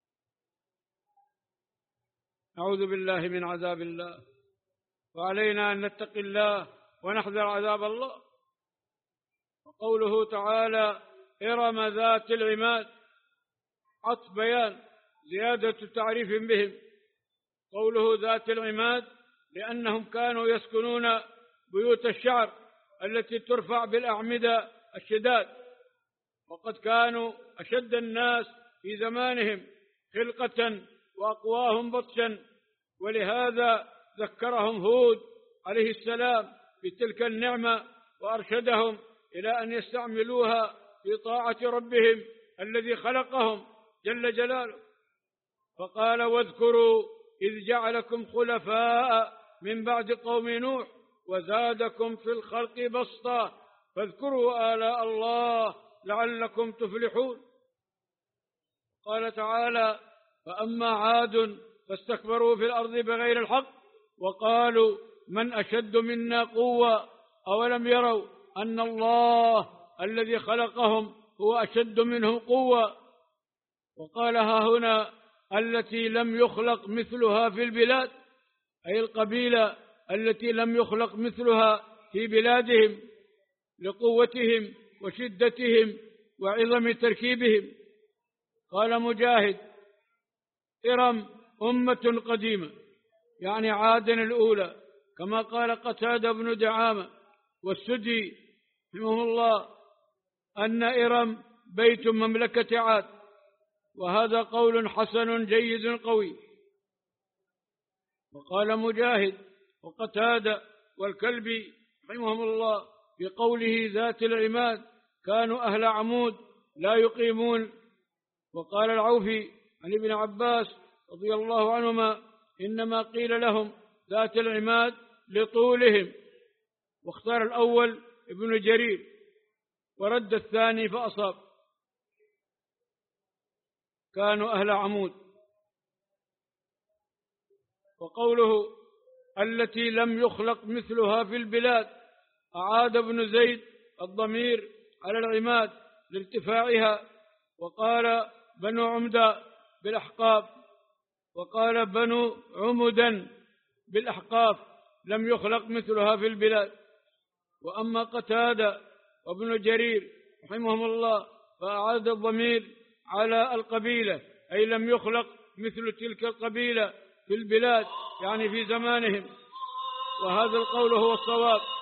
أعوذ بالله من عذاب الله، وعلينا أن نتقي الله ونحذر عذاب الله. وقوله تعالى: إرم ذات العماد، عطف بيان زيادة تعريف بهم. قوله ذات العماد لأنهم كانوا يسكنون بيوت الشعر التي ترفع بالأعمدة الشداد، وقد كانوا أشد الناس في زمانهم خلقة وأقواهم بطشا، ولهذا ذكرهم هود عليه السلام بتلك النعمة وأرشدهم إلى أن يستعملوها في طاعة ربهم الذي خلقهم جل جلاله. فقال: واذكروا إذ جعلكم خلفاء من بعد قوم نوح وزادكم في الخلق بسطا فاذكروا آلاء الله لعلكم تفلحون. قال تعالى: فأما عاد فاستكبروا في الأرض بغير الحق وقالوا من أشد منا قوة أولم يروا أن الله الذي خلقهم هو أشد منهم قوة. وقال: ها هنا التي لم يخلق مثلها في البلاد، أي القبيلة التي لم يخلق مثلها في بلادهم لقوتهم وشدتهم وعظم تركيبهم. قال مجاهد: إرم أمة قديمة، يعني عاد الأولى، كما قال قتادة بن دعامة. والسدي رحمه الله أن إرم بيت مملكة عاد، وهذا قول حسن جيد قوي. وقال مجاهد وقتادة والكلبي رحمهم الله بقوله ذات العماد كانوا أهل عمود لا يقيمون. وقال العوفي عن ابن عباس رضي الله عنهما إنما قيل لهم ذات العماد لطولهم، واختار الأول ابن جرير ورد الثاني فأصاب، كانوا أهل عمود. وقوله التي لم يخلق مثلها في البلاد أعاد ابن زيد الضمير على العماد لارتفاعها، وقال بنو عمدة بالأحقاف، وقال بنو عمدا بالأحقاف لم يخلق مثلها في البلاد. وأما قتادة وابن جرير رحمهم الله فأعاد الضمير على القبيلة، أي لم يخلق مثل تلك القبيلة في البلاد، يعني في زمانهم. وهذا القول هو الصواب.